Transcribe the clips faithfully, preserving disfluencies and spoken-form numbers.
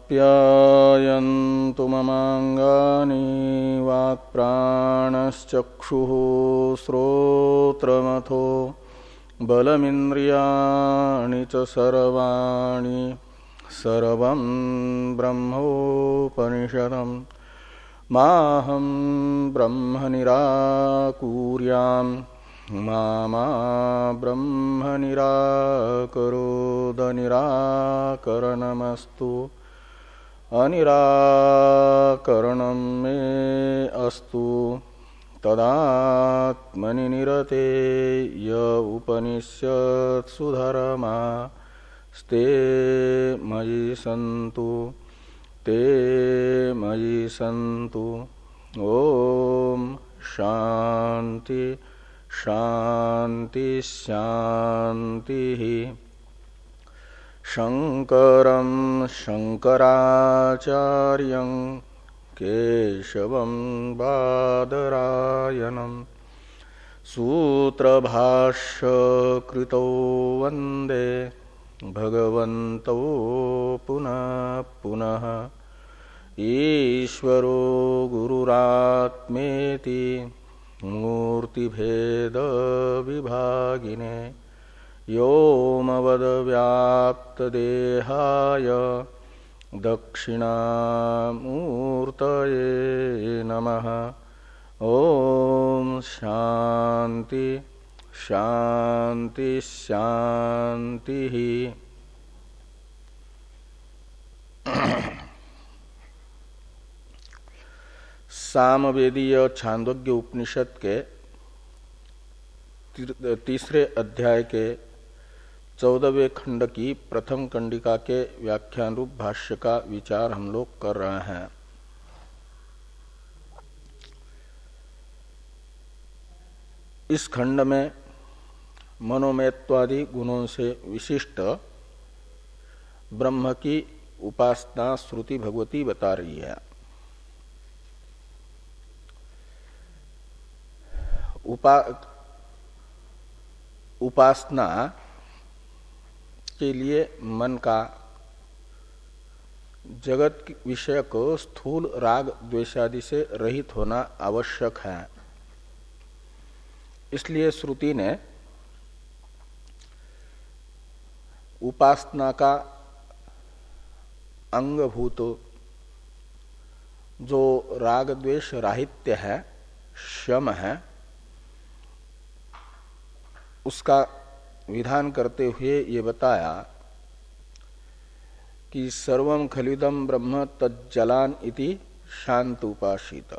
आप्यायन्तु ममाङ्गानि वाक्प्राणश्चक्षुः श्रोत्रमथो बलमिन्द्रियाणि च सर्वाणि सर्वं ब्रह्मोपनिषदम् माहं ब्रह्म निराकुर्याम् मा मा ब्रह्म निराकरोद निराकरणमस्तु अनिराकरणं मे अस्तु तदात्मनि निरते य उपनिषत्सु धर्मास्ते मयि सन्तु ते मयि सन्तु। ओम शांति शांति शांति। शंकरं शंकराचार्यं केशवं बादरायणं सूत्रभाष्य कृतो वंदे भगवन्तौ पुनः पुनः। ईश्वरो गुरुरात्मेति मूर्तिभेद विभागिने व्योमवद्व्याप्तदेहाय दक्षिणामूर्तये नमः। ओम शांति शांति शांति। सामवेदीय छांदोग्य उपनिषद के तीसरे अध्याय के चौदहवें खंड की प्रथम कंडिका के व्याख्यान रूप भाष्य का विचार हम लोग कर रहे हैं। इस खंड में मनोमयत्वादि गुणों से विशिष्ट ब्रह्म की उपासना श्रुति भगवती बता रही है। उपा उपासना के लिए मन का जगत विषयक स्थूल राग द्वेषादि से रहित होना आवश्यक है। इसलिए श्रुति ने उपासना का अंगभूत जो राग द्वेष राहित्य है, शम है, उसका विधान करते हुए ये बताया कि सर्वं खलिदं ब्रह्म तज्जलान इति शांत उपासित।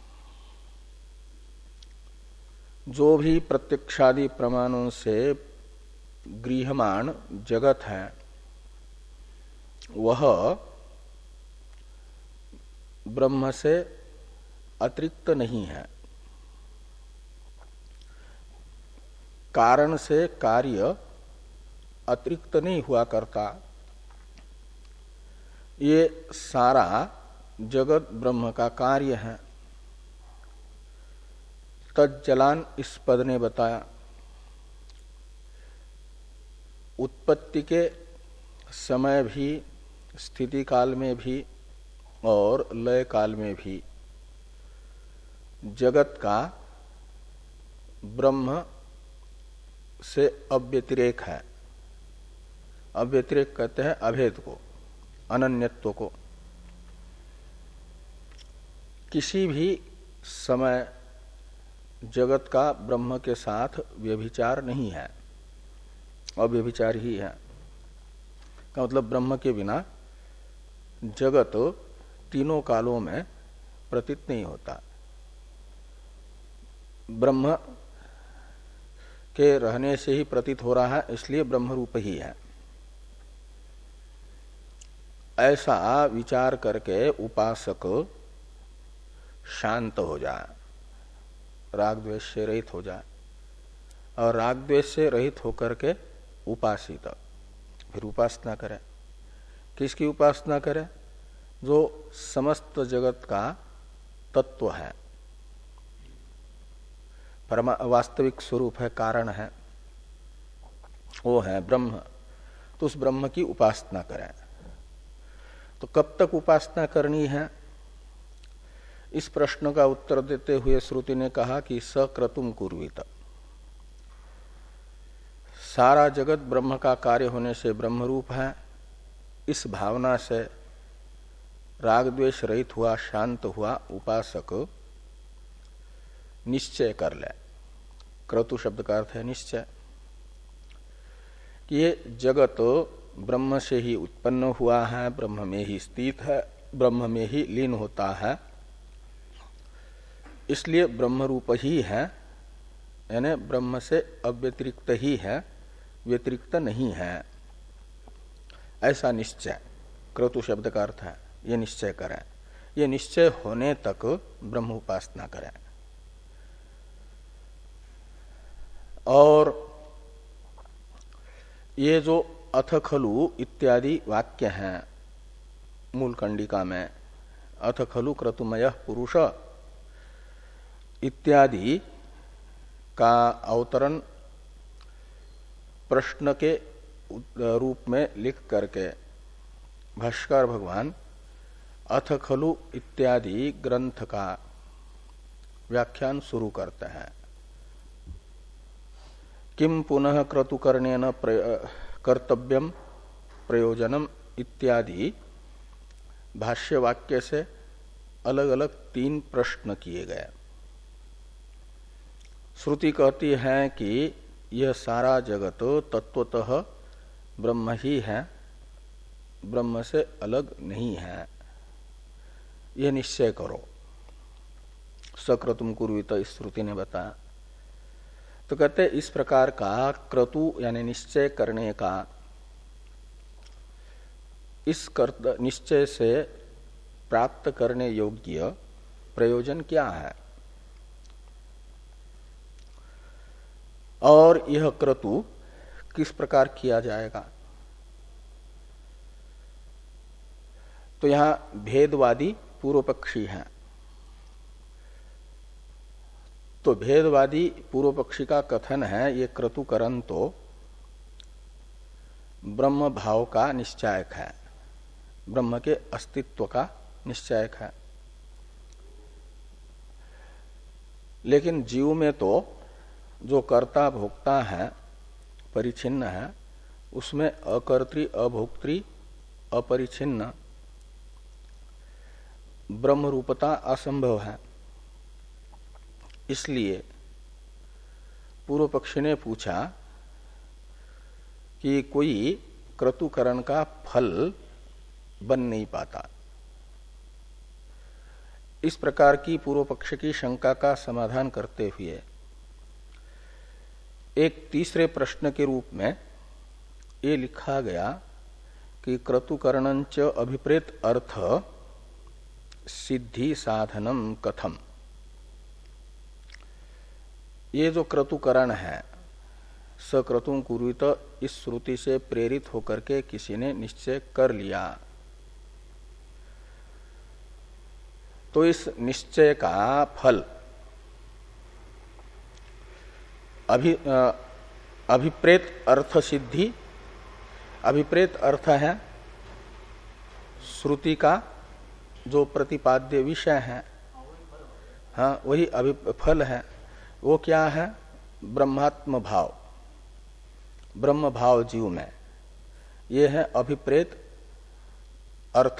जो भी प्रत्यक्षादि प्रमाणों से गृह्यमाण जगत है वह ब्रह्म से अतिरिक्त नहीं है। कारण से कार्य अतिरिक्त नहीं हुआ करता। ये सारा जगत ब्रह्म का कार्य है। तज्जलान इस पद ने बताया उत्पत्ति के समय भी, स्थिति काल में भी और लय काल में भी जगत का ब्रह्म से अव्यतिरेक है। अव्यतिरेक कहते हैं अभेद को, अनन्यत्व को। किसी भी समय जगत का ब्रह्म के साथ व्यभिचार नहीं है, अव्यभिचार ही है। का मतलब ब्रह्म के बिना जगत तीनों कालों में प्रतीत नहीं होता। ब्रह्म के रहने से ही प्रतीत हो रहा है, इसलिए ब्रह्म रूप ही है। ऐसा विचार करके उपासक शांत हो जाए, राग द्वेष से रहित हो जाए, और राग द्वेष से रहित होकर के उपासित फिर उपासना करे। किसकी उपासना करे? जो समस्त जगत का तत्व है, परमा वास्तविक स्वरूप है, कारण है, वो है ब्रह्म। तो उस ब्रह्म की उपासना करें। तो कब तक उपासना करनी है? इस प्रश्न का उत्तर देते हुए श्रुति ने कहा कि सक्रतुम कुर्वीत, सारा जगत ब्रह्म का कार्य होने से ब्रह्मरूप है, इस भावना से राग द्वेष रहित हुआ, शांत हुआ उपासक निश्चय कर ले। क्रतु शब्द का अर्थ है निश्चय, कि ये जगत ब्रह्म से ही उत्पन्न हुआ है, ब्रह्म में ही स्थित है, ब्रह्म में ही लीन होता है, इसलिए ब्रह्म रूप ही है, यानी ब्रह्म से अव्यतिरिक्त ही है, व्यतिरिक्त नहीं है, ऐसा निश्चय क्रतु शब्द का अर्थ है। ये निश्चय करें, ये निश्चय होने तक ब्रह्म उपासना करें। और ये जो अथ खलु इत्यादि वाक्य हैं मूल कंडिका में, अथ खलु क्रतुमय पुरुष इत्यादि का अवतरण प्रश्न के रूप में लिख करके भाष्यकार भगवान अथ खलु इत्यादि ग्रंथ का व्याख्यान शुरू करते हैं। किम पुनः क्रतुकर्णेन कर्तव्यम प्रयोजनम इत्यादि भाष्य वाक्य से अलग अलग तीन प्रश्न किए गए। श्रुति कहती है कि यह सारा जगत तत्वतः ब्रह्म ही है, ब्रह्म से अलग नहीं है, यह निश्चय करो। सक्रतुम कुर्वीत इस श्रुति ने बताया। तो कहते इस प्रकार का क्रतु यानी निश्चय करने का, इस निश्चय से प्राप्त करने योग्य प्रयोजन क्या है, और यह क्रतु किस प्रकार किया जाएगा। तो यहां भेदवादी पूर्व पक्षी हैं। तो भेदवादी पूर्व पक्षी का कथन है, ये क्रतुकरण तो ब्रह्म भाव का निश्चायक है, ब्रह्म के अस्तित्व का निश्चायक है। लेकिन जीव में तो जो कर्ता भोक्ता है, परिच्छिन्न है, उसमें अकर्त्री अभोक्त्री अपरिच्छिन्न ब्रह्म रूपता असंभव है। इसलिए पूर्व पक्षी ने पूछा कि कोई क्रतुकरण का फल बन नहीं पाता। इस प्रकार की पूर्व पक्ष की शंका का समाधान करते हुए एक तीसरे प्रश्न के रूप में ये लिखा गया कि क्रतुकरणंच अभिप्रेत अर्थ सिद्धि साधनम कथम। ये जो क्रतुकरण है, सक्रतुम कुर्वीत, इस श्रुति से प्रेरित होकर के किसी ने निश्चय कर लिया, तो इस निश्चय का फल अभि अभिप्रेत अर्थ सिद्धि। अभिप्रेत अर्थ है श्रुति का जो प्रतिपाद्य विषय है, हाँ वही अभिफल है। वो क्या है? ब्रह्मात्म भाव, ब्रह्म भाव जीव में, ये है अभिप्रेत अर्थ।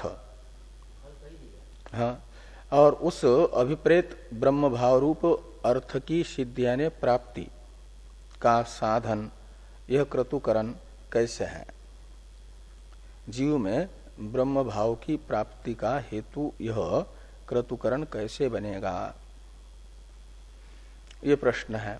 हाँ, और उस अभिप्रेत ब्रह्म भाव रूप अर्थ की सिद्धि यानी प्राप्ति का साधन यह क्रतुकरण कैसे है? जीव में ब्रह्म भाव की प्राप्ति का हेतु यह क्रतुकरण कैसे बनेगा, ये प्रश्न है।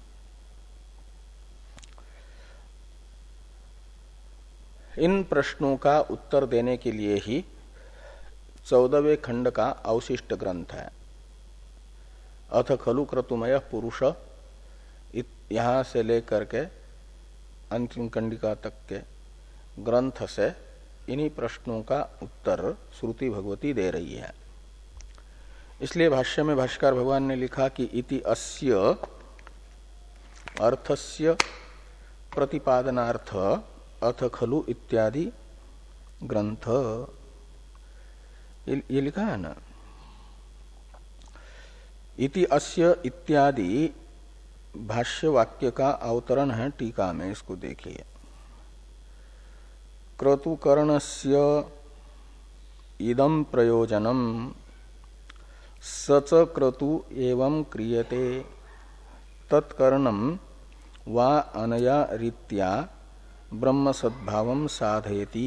इन प्रश्नों का उत्तर देने के लिए ही चौदहवें खंड का अवशिष्ट ग्रंथ है अथ खलु क्रतुमय पुरुष। यहां से लेकर के अंतिम कंडिका तक के ग्रंथ से इन्हीं प्रश्नों का उत्तर श्रुति भगवती दे रही है। इसलिए भाष्य में भाष्यकार भगवान ने लिखा कि इति अस्य अर्थस्य प्रतिपादनार्थ अथ खलु इत्यादि ग्रंथ। ये, ये लिखा है ना। इति अस्य इत्यादि भाष्य वाक्य का अवतरण है टीका में, इसको देखिए। क्रतुकर्णस्य इदं प्रयोजनम सच क्रतु एवं क्रियते तत्कर्णम वा अनया रीत्या ब्रह्म सद्भावं साधयति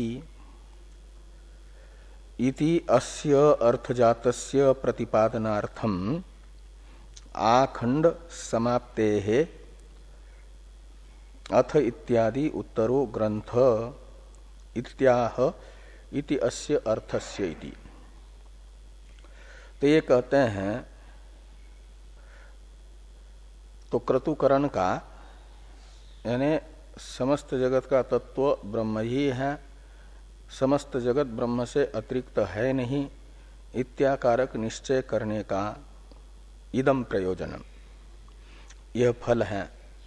इति अस्य अर्थजातस्य प्रतिपादनार्थम आखंड समाप्तेः अथ इत्यादि उत्तरो ग्रंथ इत्याह इति अस्य अर्थस्य इति। तो ये कहते हैं तो क्रतुकरण का यानी समस्त जगत का तत्व ब्रह्म ही है, समस्त जगत ब्रह्म से अतिरिक्त है नहीं, इत्याकारक निश्चय करने का इदम प्रयोजनम यह फल है।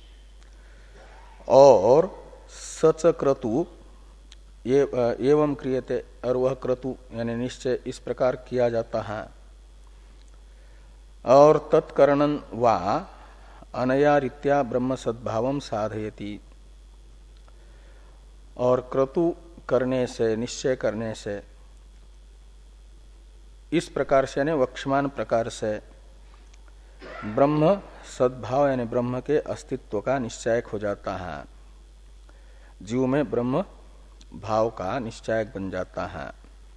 और सच क्रतु ये एवं क्रियते, और वह क्रतु यानी निश्चय इस प्रकार किया जाता है। और तत्कर्णन वा अनया रीत्या ब्रह्म सद्भावम साधयति, और क्रतु करने से निश्चय करने से इस प्रकार से यानी वक्ष्यमान प्रकार से ब्रह्म सद्भाव यानी ब्रह्म के अस्तित्व का निश्चयक हो जाता है, जीव में ब्रह्म भाव का निश्चयक बन जाता है।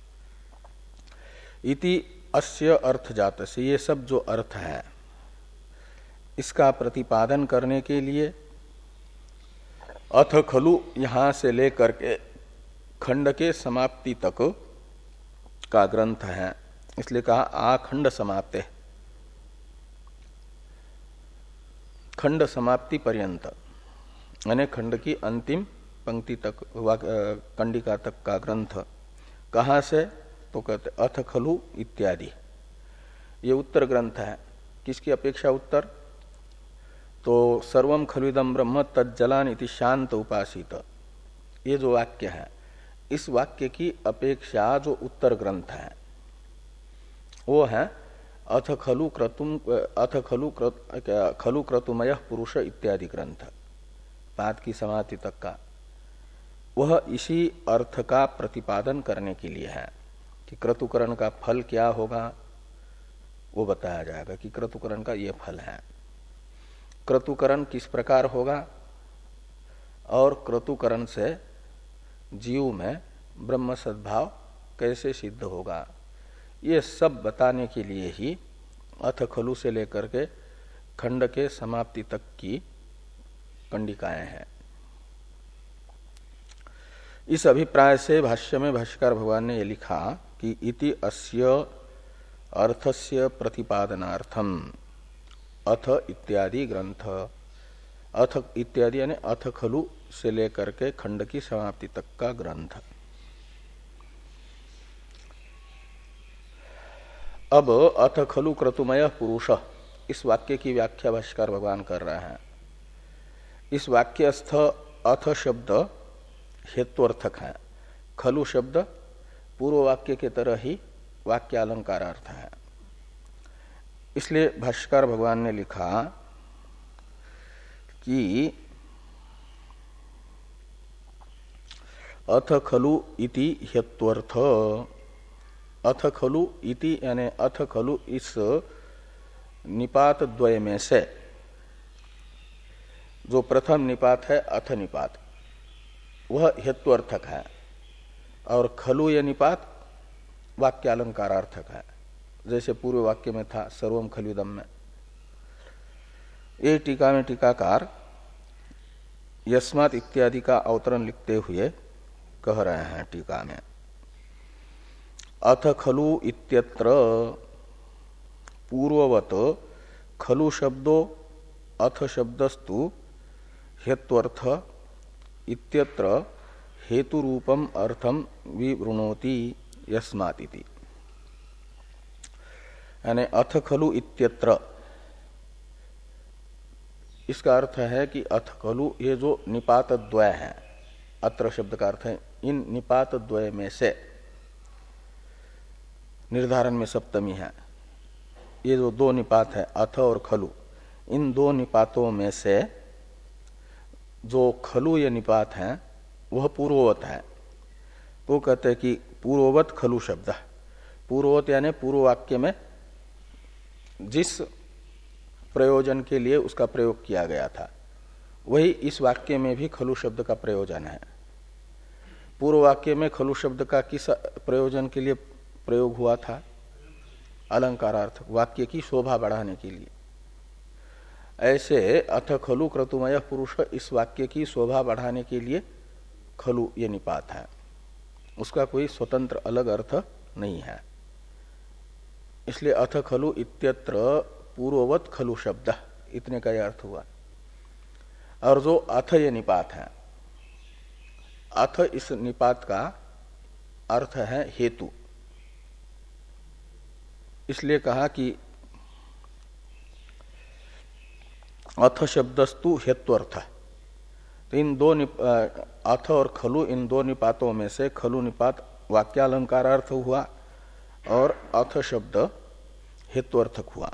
इति अस्य अर्थ जात से, ये सब जो अर्थ है इसका प्रतिपादन करने के लिए अथ खलु यहां से लेकर के खंड के समाप्ति तक का ग्रंथ है, इसलिए कहा आखंड समाप्ते, खंड समाप्ति पर्यंत यानी खंड की अंतिम पंक्ति तक कंडिका तक का ग्रंथ। कहाँ से? तो कहते अथ खलु इत्यादि, ये उत्तर ग्रंथ है। किसकी अपेक्षा उत्तर? तो सर्वम खलुदम ब्रह्म तज्जलान इति शांत उपासित, ये जो वाक्य है इस वाक्य की अपेक्षा जो उत्तर ग्रंथ है वो है अथ खलु क्रतुम अथ खलु क्रत, खलु क्रतुमय पुरुष इत्यादि ग्रंथ, पाद की समाप्ति तक का। वह इसी अर्थ का प्रतिपादन करने के लिए है कि क्रतुकरण का फल क्या होगा, वो बताया जाएगा कि क्रतुकरण का ये फल है। क्रतुकरण किस प्रकार होगा और क्रतुकरण से जीव में ब्रह्म सद्भाव कैसे सिद्ध होगा, ये सब बताने के लिए ही अथ खलु से लेकर के खंड के समाप्ति तक की कंडिकाएं हैं। इस अभिप्राय से भाष्य में भाष्यकार भगवान ने ये लिखा कि इति अस्य अर्थस्य प्रतिपादनार्थम अथ इत्यादि ग्रंथ, अथ इत्यादि यानी अथ खलु से लेकर के खंड की समाप्ति तक का ग्रंथ। अब अथ खलु क्रतुमय पुरुष, इस वाक्य की व्याख्या भाष्यकार भगवान कर रहे हैं। इस वाक्यस्थ अथ शब्द हेत्वर्थक है, खलु शब्द पूर्व वाक्य के तरह ही वाक्य अलंकार अर्थ है। इसलिए भाष्यकार भगवान ने लिखा कि अथ खलु इति हेत्वर्थ, अथ खलु इति यानी अथ खलु इस निपात द्वय में से, जो प्रथम निपात है अथ निपात, वह हेत्वर्थक है, और खलु ये निपात वाक्यालंकारार्थक है, जैसे पूर्व वाक्य में था सर्वम खलुदम में। ये टीका में टीकाकार यस्मात् इत्यादि का अवतरण लिखते हुए कह रहे हैं टीका में, अथ खलु इत्यत्र पूर्ववत खलु शब्दो अथ शब्दस्तु हेत्वर्थ इत्यत्र हेतु रूपम अर्थम विवृणोति यस्मात् इति, यानी अथ खलु इत्यत्र, इसका अर्थ है कि अथ खलु ये जो निपात द्वय है, अत्र शब्द का अर्थ है इन निपात द्वय में से, निर्धारण में सप्तमी है। ये जो दो निपात है अथ और खलु, इन दो निपातों में से जो खलु ये निपात है वह पूर्ववत है। तो कहते हैं कि पूर्ववत खलु शब्द, पूर्ववत यानी पूर्व वाक्य में जिस प्रयोजन के लिए उसका प्रयोग किया गया था वही इस वाक्य में भी खलु शब्द का प्रयोजन है। पूर्व वाक्य में खलु शब्द का किस प्रयोजन के लिए प्रयोग हुआ था? अलंकारार्थ, वाक्य की शोभा बढ़ाने के लिए। ऐसे अथ खलु क्रतुमय पुरुष, इस वाक्य की शोभा बढ़ाने के लिए खलु ये निपात है, उसका कोई स्वतंत्र अलग अर्थ नहीं है। इसलिए अथ खलु इत्यत्र पूर्ववत खलु शब्द, इतने का यह अर्थ हुआ। और जो अथ ये निपात है, अथ इस निपात का अर्थ है हेतु। इसलिए कहा कि अथ शब्दस्तु हेत्वर्थ। तो इन दो अथ और खलु, इन दो निपातों में से खलु निपात वाक्यालंकारार्थ हुआ और अथ शब्द हेत्वर्थक हुआ।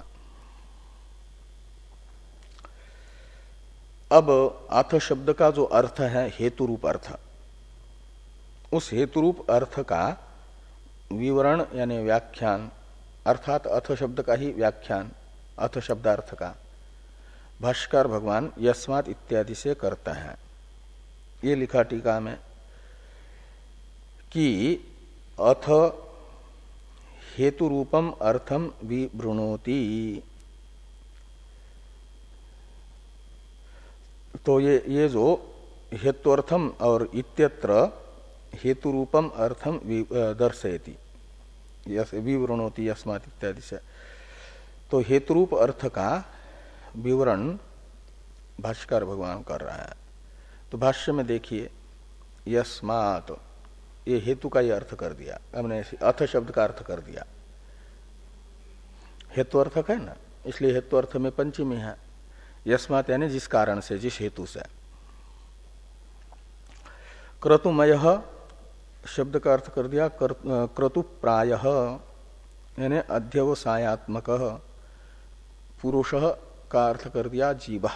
अब अथ शब्द का जो अर्थ है हेतु रूप अर्थ, उस हेतु रूप अर्थ का विवरण यानी व्याख्यान, अर्थात अथ शब्द का ही व्याख्यान अथ शब्दार्थ का भाष्यकार भगवान यस्मात् इत्यादि से करता है। ये लिखा टीका में कि अथ हेतु रूपम अर्थम विवृणोति। तो ये ये जो हेत्वर्थम और इत्यत्र हेतु रूपम अर्थम दर्शयति, विवृणोति यस्मात् इत्यादि से, तो हेतु रूप अर्थ का विवरण भाष्यकार भगवान कर रहा है। तो भाष्य में देखिए यस्मात्, ये हेतु का ये अर्थ कर दिया, हमने अथ शब्द का अर्थ कर दिया। हेतु अर्थक है ना, इसलिए हेतु अर्थ में पंचमी है। यस्मात् यानी जिस कारण से, जिस हेतु से। क्रतुमय शब्द का अर्थ कर दिया क्रतु प्रायः यानी अध्यवसायात्मक, पुरुष का अर्थ कर दिया जीव।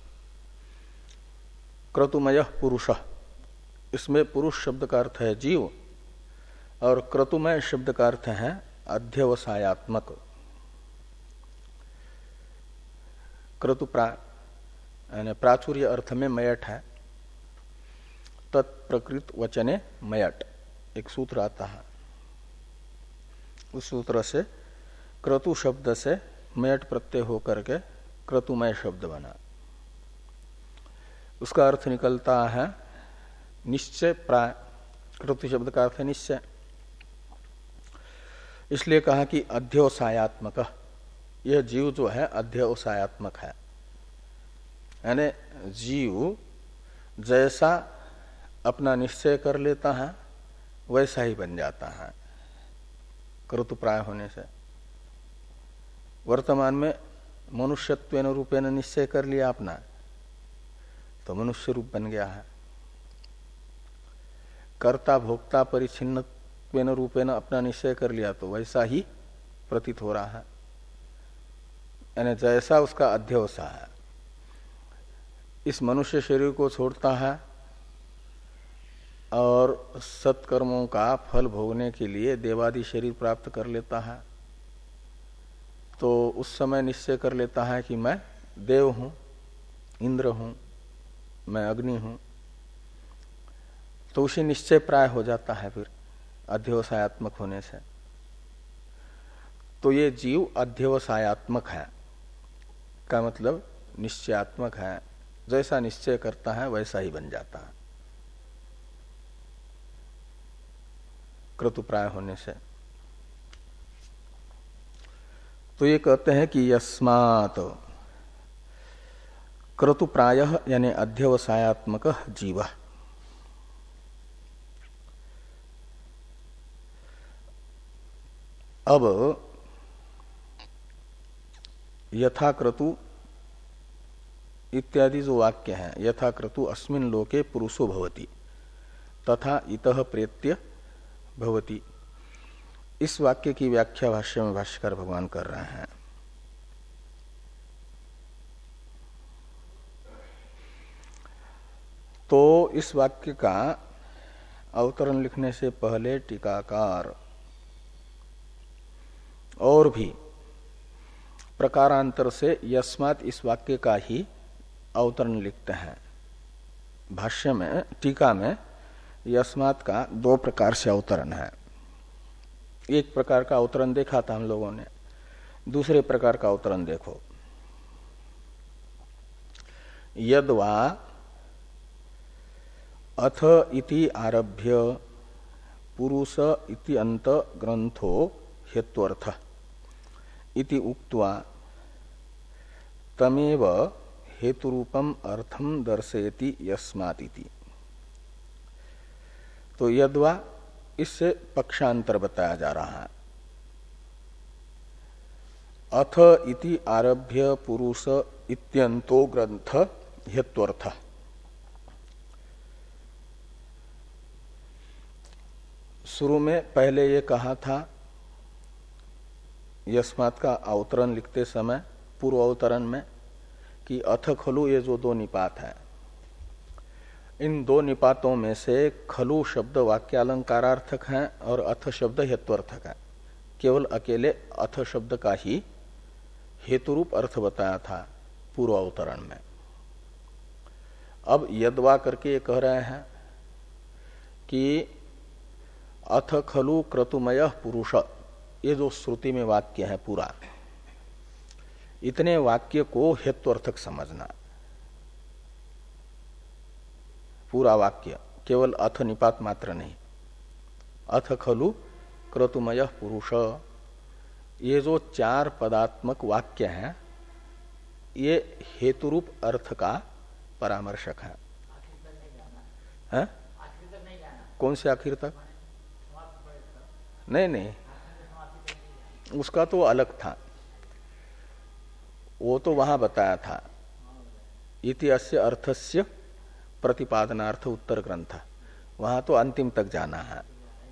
क्रतुमय पुरुष, इसमें पुरुष शब्द का अर्थ है जीव और क्रतुमय शब्द का अर्थ है अध्यवसायात्मक। क्रतु प्रा यानी प्राचुर्य अर्थ में मयट है, तत्प्रकृत वचने मयट एक सूत्र आता है। उस सूत्र से क्रतु शब्द से मयट प्रत्यय होकर के क्रतुमय शब्द बना। उसका अर्थ निकलता है निश्चय प्राय। क्रतु शब्द का अर्थ है निश्चय, इसलिए कहा कि अध्यवसायात्मक, यह जीव जो है अध्यवसायात्मक है, यानी जीव जैसा अपना निश्चय कर लेता है वैसा ही बन जाता है क्रतु प्राय होने से। वर्तमान में मनुष्यत्वेन रूपेण निश्चय कर लिया अपना, तो मनुष्य रूप बन गया है। कर्ता भोक्ता परिच्छिन्नत्वेन रूपेण अपना निश्चय कर लिया तो वैसा ही प्रतीत हो रहा है, यानी जैसा उसका अध्यवसाय है। इस मनुष्य शरीर को छोड़ता है और सत्कर्मों का फल भोगने के लिए देवादि शरीर प्राप्त कर लेता है, तो उस समय निश्चय कर लेता है कि मैं देव हूं, इंद्र हूं, मैं अग्नि हूं, तो उसे निश्चय प्राय हो जाता है फिर अध्यवसायात्मक होने से। तो ये जीव अध्यवसायात्मक है का मतलब निश्चयात्मक है, जैसा निश्चय करता है वैसा ही बन जाता है क्रतु प्राय होने से। तो ये कहते हैं कि यस्मात् क्रतु प्रायः यानी अध्यवसायात्मक जीव। अब यथा क्रतु इत्यादि जो वाक्य है, यथा क्रतु अस्मिन् लोके पुरुषो भवति तथा इतः प्रेत्य भवति, इस वाक्य की व्याख्या भाष्य में भाष्यकार भगवान कर रहे हैं। तो इस वाक्य का अवतरण लिखने से पहले टीकाकार और भी प्रकारांतर से यस्मात् इस वाक्य का ही अवतरण लिखते हैं। भाष्य में टीका में यस्मात् का दो प्रकार से अवतरण है। एक प्रकार का अवतरण देखा था हम लोगों ने, दूसरे प्रकार का अवतरण देखो। यद्वा अथ इति आरभ्य पुरुष इति अंत ग्रंथो हेत्वर्थ इति उक्त्वा तमेव हेतुरूपम अर्थम दर्शयति यस्मात् इति। तो यद्वा इससे पक्षांतर बताया जा रहा है। अथ इति आरभ्य पुरुष इत्यंतो ग्रंथ हेत्वर्थ। शुरू में पहले ये कहा था यस्मात् का अवतरण लिखते समय पूर्व अवतरण में कि अथ खलु ये जो दो निपात है, इन दो निपातों में से खलु शब्द वाक्यालंकारार्थक है और अथ शब्द हेत्वर्थक है। केवल अकेले अथ शब्द का ही हेतुरूप अर्थ बताया था पूर्व अवतरण में। अब यद्वा करके ये कह रहे हैं कि अथ खलु क्रतुमय पुरुष, ये जो श्रुति में वाक्य है पूरा, इतने वाक्य को हेत्वर्थक समझना। पूरा वाक्य, केवल अथ निपात मात्र नहीं। अथ खलु क्रतुमय पुरुष, ये जो चार पदात्मक वाक्य हैं, ये हेतुरूप अर्थ का परामर्शक है। हैं? कौन से आखिर तक? नहीं नहीं, उसका तो अलग था, वो तो वहां बताया था। इति अस्य अर्थस्य प्रतिपादनार्थ उत्तर ग्रंथ, वहां तो अंतिम तक जाना है।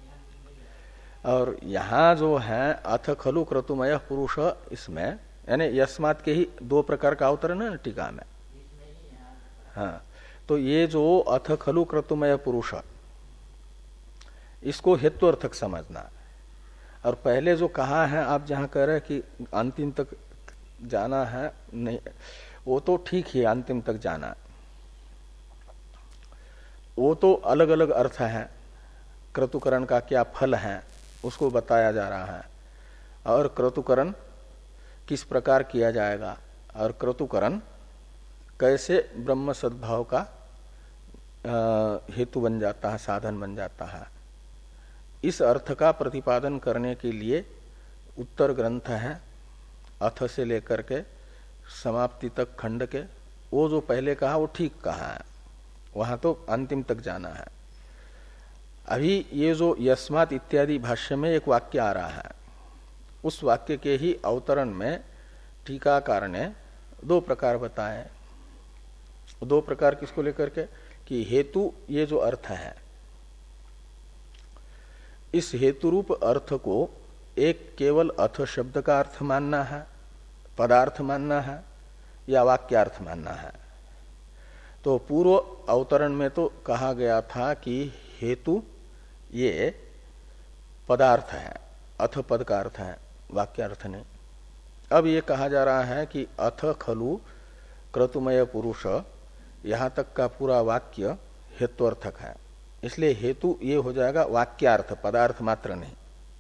और यहां जो है अथ खलु क्रतुमय पुरुष, इसमें यानी यस्मात् के ही दो प्रकार का अवतरण है टीका में। हाँ, तो ये जो अथ खलु क्रतुमय पुरुष, इसको हेत्वर्थक समझना। और पहले जो कहा है, आप जहां कह रहे हैं कि अंतिम तक जाना है, नहीं, वो तो ठीक ही अंतिम तक जाना, वो तो अलग अलग अर्थ है। क्रतुकरण का क्या फल है उसको बताया जा रहा है, और क्रतुकरण किस प्रकार किया जाएगा, और क्रतुकरण कैसे ब्रह्म सद्भाव का हेतु बन जाता है, साधन बन जाता है। इस अर्थ का प्रतिपादन करने के लिए उत्तर ग्रंथ है, अथ से लेकर के समाप्ति तक खंड के। वो जो पहले कहा वो ठीक कहा है, वहां तो अंतिम तक जाना है। अभी ये जो यस्मात् इत्यादि भाष्य में एक वाक्य आ रहा है, उस वाक्य के ही अवतरण में टीकाकार ने दो प्रकार बताए। दो प्रकार किसको लेकर के? कि हेतु ये जो अर्थ है, इस हेतुरूप अर्थ को एक केवल अथ शब्द का अर्थ मानना है, पदार्थ मानना है, या वाक्यार्थ मानना है। तो पूर्व अवतरण में तो कहा गया था कि हेतु ये पदार्थ है, अथ पद का अर्थ है, वाक्यार्थ नहीं। अब ये कहा जा रहा है कि अथ खलु क्रतुमय पुरुष, यहां तक का पूरा वाक्य हेत्वर्थक है, इसलिए हेतु ये हो जाएगा वाक्यार्थ, पदार्थ मात्र नहीं।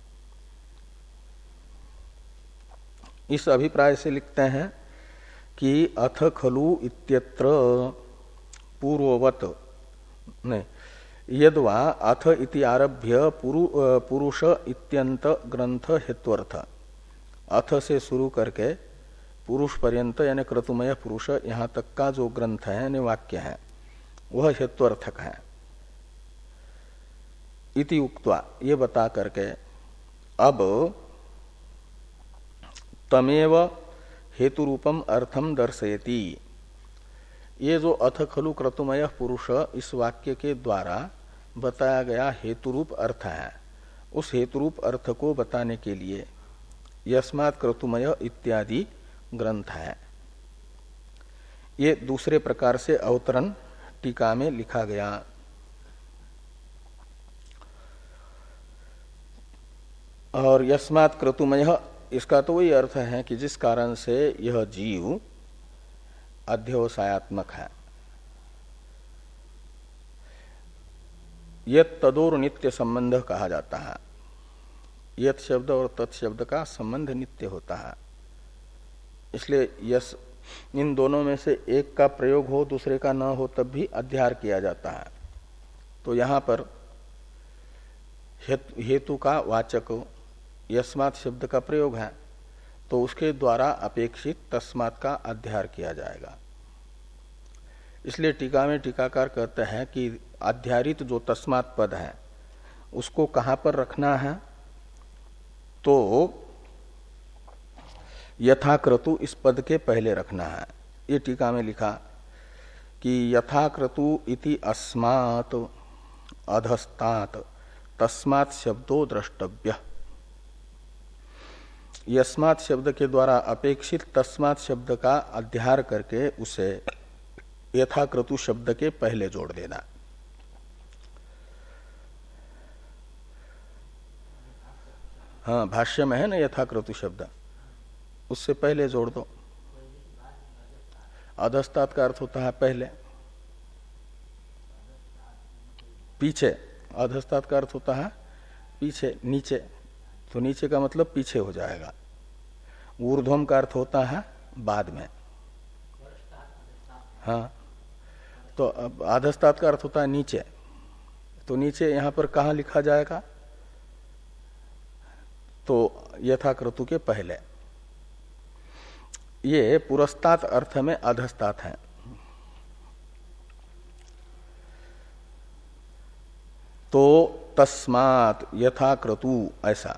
इस अभिप्राय से लिखते हैं कि अथ खलु इत्यत्र पूर्ववत नहीं, यद्वा अथ इति आरभ्य पुरु, पुरुष इत्यंत ग्रंथ हेत्वर्थ। अथ से शुरू करके पुरुष पर्यंत यानी क्रतुमय पुरुष यहां तक का जो ग्रंथ है यानी वाक्य है, वह हेत्वर्थक है। इति उक्त्वा, ये बता करके अब तमेव हेतुरूपम अर्थम दर्शयति। ये जो अथ खलु क्रतुमय पुरुष इस वाक्य के द्वारा बताया गया हेतुरूप अर्थ है, उस हेतुरूप अर्थ को बताने के लिए यस्मात् क्रतुमय इत्यादि ग्रंथ है। ये दूसरे प्रकार से अवतरण टीका में लिखा गया। और यस्मात् क्रतुमय, इसका तो वही अर्थ है कि जिस कारण से यह जीव अध्यवसायात्मक है। यत तदोर नित्य संबंध कहा जाता है। यत शब्द और तत् शब्द का संबंध नित्य होता है, इसलिए यस इन दोनों में से एक का प्रयोग हो दूसरे का न हो तब भी अध्यार किया जाता है। तो यहां पर हेतु का वाचक यस्मात् शब्द का प्रयोग है, तो उसके द्वारा अपेक्षित तस्मात् का अध्यार किया जाएगा। इसलिए टीका में टीकाकार कहते हैं कि अध्यारित जो तस्मात् पद है उसको कहां पर रखना है, तो यथाक्रतु इस पद के पहले रखना है। ये टीका में लिखा कि यथाक्रतु इति अस्मात् अधस्तात् तस्मात् शब्दो द्रष्टव्य। यस्मात् शब्द के द्वारा अपेक्षित तस्मात् शब्द का अध्यार करके उसे यथाक्रतु शब्द के पहले जोड़ देना। हाँ, भाष्य में है ना यथाक्रतु शब्द, उससे पहले जोड़ दो। अधस्तात् का अर्थ होता है पहले, पीछे। अधस्तात् का अर्थ होता है पीछे, नीचे। तो नीचे का मतलब पीछे हो जाएगा। ऊर्ध्वम का अर्थ होता है बाद में। हाँ, तो अधस्तात् का अर्थ होता है नीचे। तो नीचे यहां पर कहाँ लिखा जाएगा, तो यथाक्रतु के पहले। ये पुरस्तात् अर्थ में अधस्तात् है। तो तस्मात् यथाक्रतु ऐसा।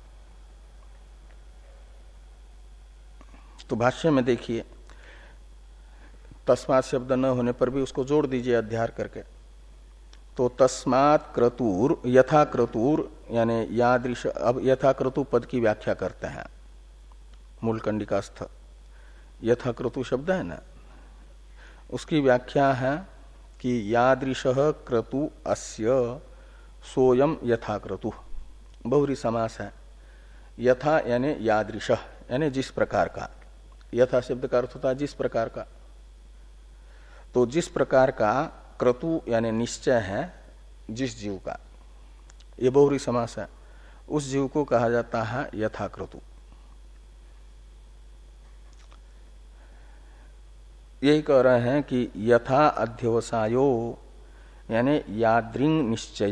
तो भाष्य में देखिए, तस्मात् शब्द न होने पर भी उसको जोड़ दीजिए अध्यार करके। तो तस्मात् क्रतुर, यथा क्रतुर यानी यादृश। अब यथा क्रतु पद की व्याख्या करते हैं मूल कंडिकास्थ। यथा क्रतु शब्द है ना, उसकी व्याख्या है कि यादृश क्रतु अस्य सोयम यथा क्रतु। बहुरी समास है। यथा यानी यादृश यानी जिस प्रकार का। यथा शब्द का अर्थ होता है जिस प्रकार का। तो जिस प्रकार का क्रतु यानी निश्चय है जिस जीव का, ये बहुरी समास है, उस जीव को कहा जाता है यथाक्रतु। यही कह रहे हैं कि यथा अध्यवसायो यानी यादृंग निश्चय।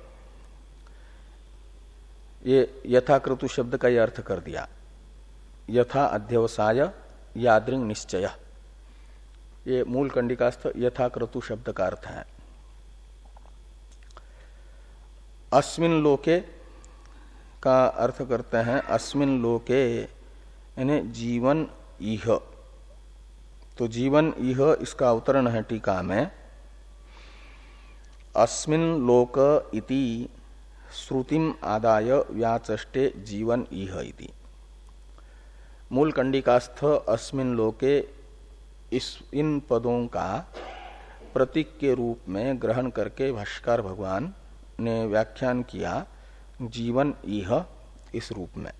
ये यथाक्रतु शब्द का ये अर्थ कर दिया। यथा अध्यवसाय यादृंग निश्चय, ये मूल कंडिकास्थ यथाक्रतु शब्द का अर्थ है। अस्मिन लोके का अर्थ करते हैं अस्मिन लोके यानी जीवन इह। तो जीवन इह इसका अवतरण है टीका में, अस्मिन लोक इति श्रुतिम आदाय व्याचष्टे जीवन इह इति। मूल कंडिकास्थ अस्मिन लोके इस इन पदों का प्रतीक के रूप में ग्रहण करके भाष्यकार भगवान ने व्याख्यान किया जीवन इह इस रूप में।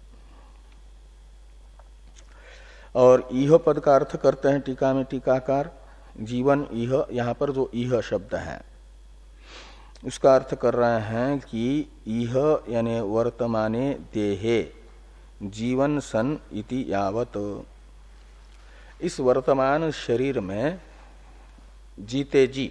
और इह पद का अर्थ करते हैं टीका में टीकाकार जीवन इह। यहां पर जो इह शब्द है उसका अर्थ कर रहे हैं कि इह यानी वर्तमाने देहे जीवन सन इति यावत। इस वर्तमान शरीर में जीते जी,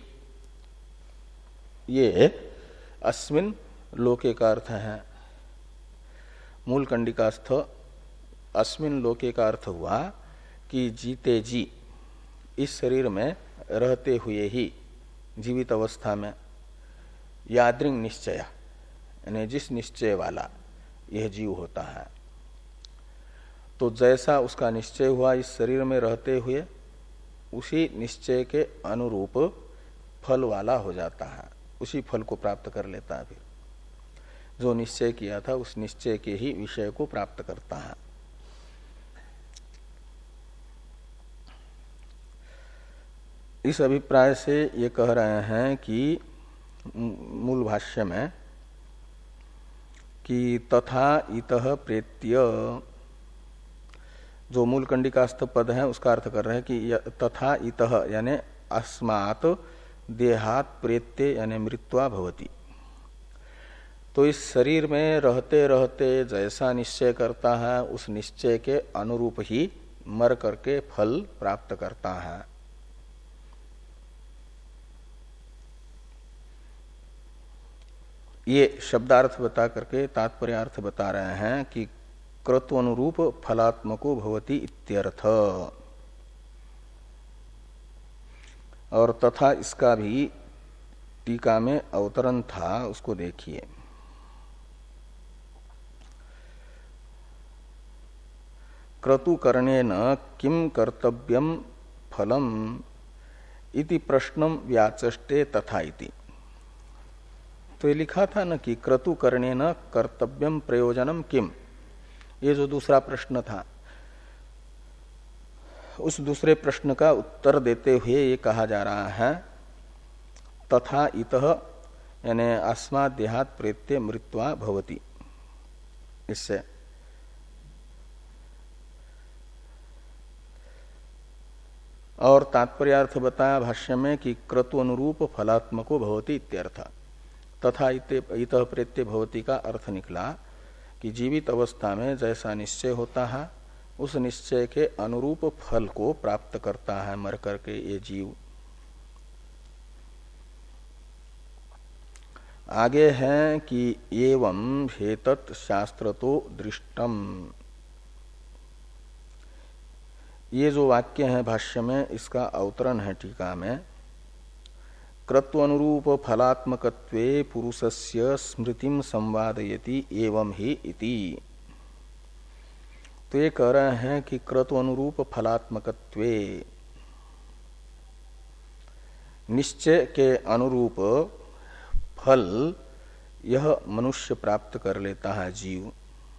ये अस्मिन लोके का अर्थ है। मूल कंडिकास्थ अस्मिन लोके का अर्थ हुआ कि जीते जी, इस शरीर में रहते हुए ही जीवित अवस्था में यादृंग निश्चय यानी जिस निश्चय वाला यह जीव होता है, तो जैसा उसका निश्चय हुआ इस शरीर में रहते हुए उसी निश्चय के अनुरूप फल वाला हो जाता है, उसी फल को प्राप्त कर लेता है। फिर जो निश्चय किया था उस निश्चय के ही विषय को प्राप्त करता है। इस अभिप्राय से ये कह रहे हैं कि मूल भाष्य में कि तथा इतः प्रेत्य, जो मूल कंडिकास्थ पद है उसका अर्थ कर रहे हैं कि तथा इतः यानी अस्मात् देहात् प्रेत्य यानी मृत्वा भवति। तो इस शरीर में रहते रहते जैसा निश्चय करता है उस निश्चय के अनुरूप ही मर करके फल प्राप्त करता है। ये शब्दार्थ बता करके तात्पर्यार्थ बता रहे हैं कि क्रत्वानुरूप फलात्मको भवति इत्यर्थ। और तथा इसका भी टीका में अवतरण था, उसको देखिए। क्रतुकर्णेन किम कर्तव्यम फलम इति प्रश्नम व्याचष्टे तथा इति। तो ये लिखा था न कि क्रतुकर्णेन कर्तव्यम प्रयोजनम किम, ये जो दूसरा प्रश्न था, उस दूसरे प्रश्न का उत्तर देते हुए ये कहा जा रहा है तथा इतः यानी अस्मात् देहात् प्रेत्य मृत्वा भवति। इससे और तात्पर्यार्थ बताया भाष्य में कि क्रतु अनुरूप फलात्मको भवति इत्यर्थ। तथा इतः प्रेत्य भवति का अर्थ निकला कि जीवित अवस्था में जैसा निश्चय होता है उस निश्चय के अनुरूप फल को प्राप्त करता है मर करके ये जीव। आगे है कि एवं हेतत् शास्त्रतो दृष्टम। ये जो वाक्य है भाष्य में, इसका अवतरण है टीका में। क्रत्वानुरूप फलात्मकत्वे पुरुषस्य स्मृतिम संवादयति एवं ही इति। तो ये कह रहे हैं कि क्रत्वानुरूप फलात्मकत्वे, निश्चय के अनुरूप फल यह मनुष्य प्राप्त कर लेता है जीव।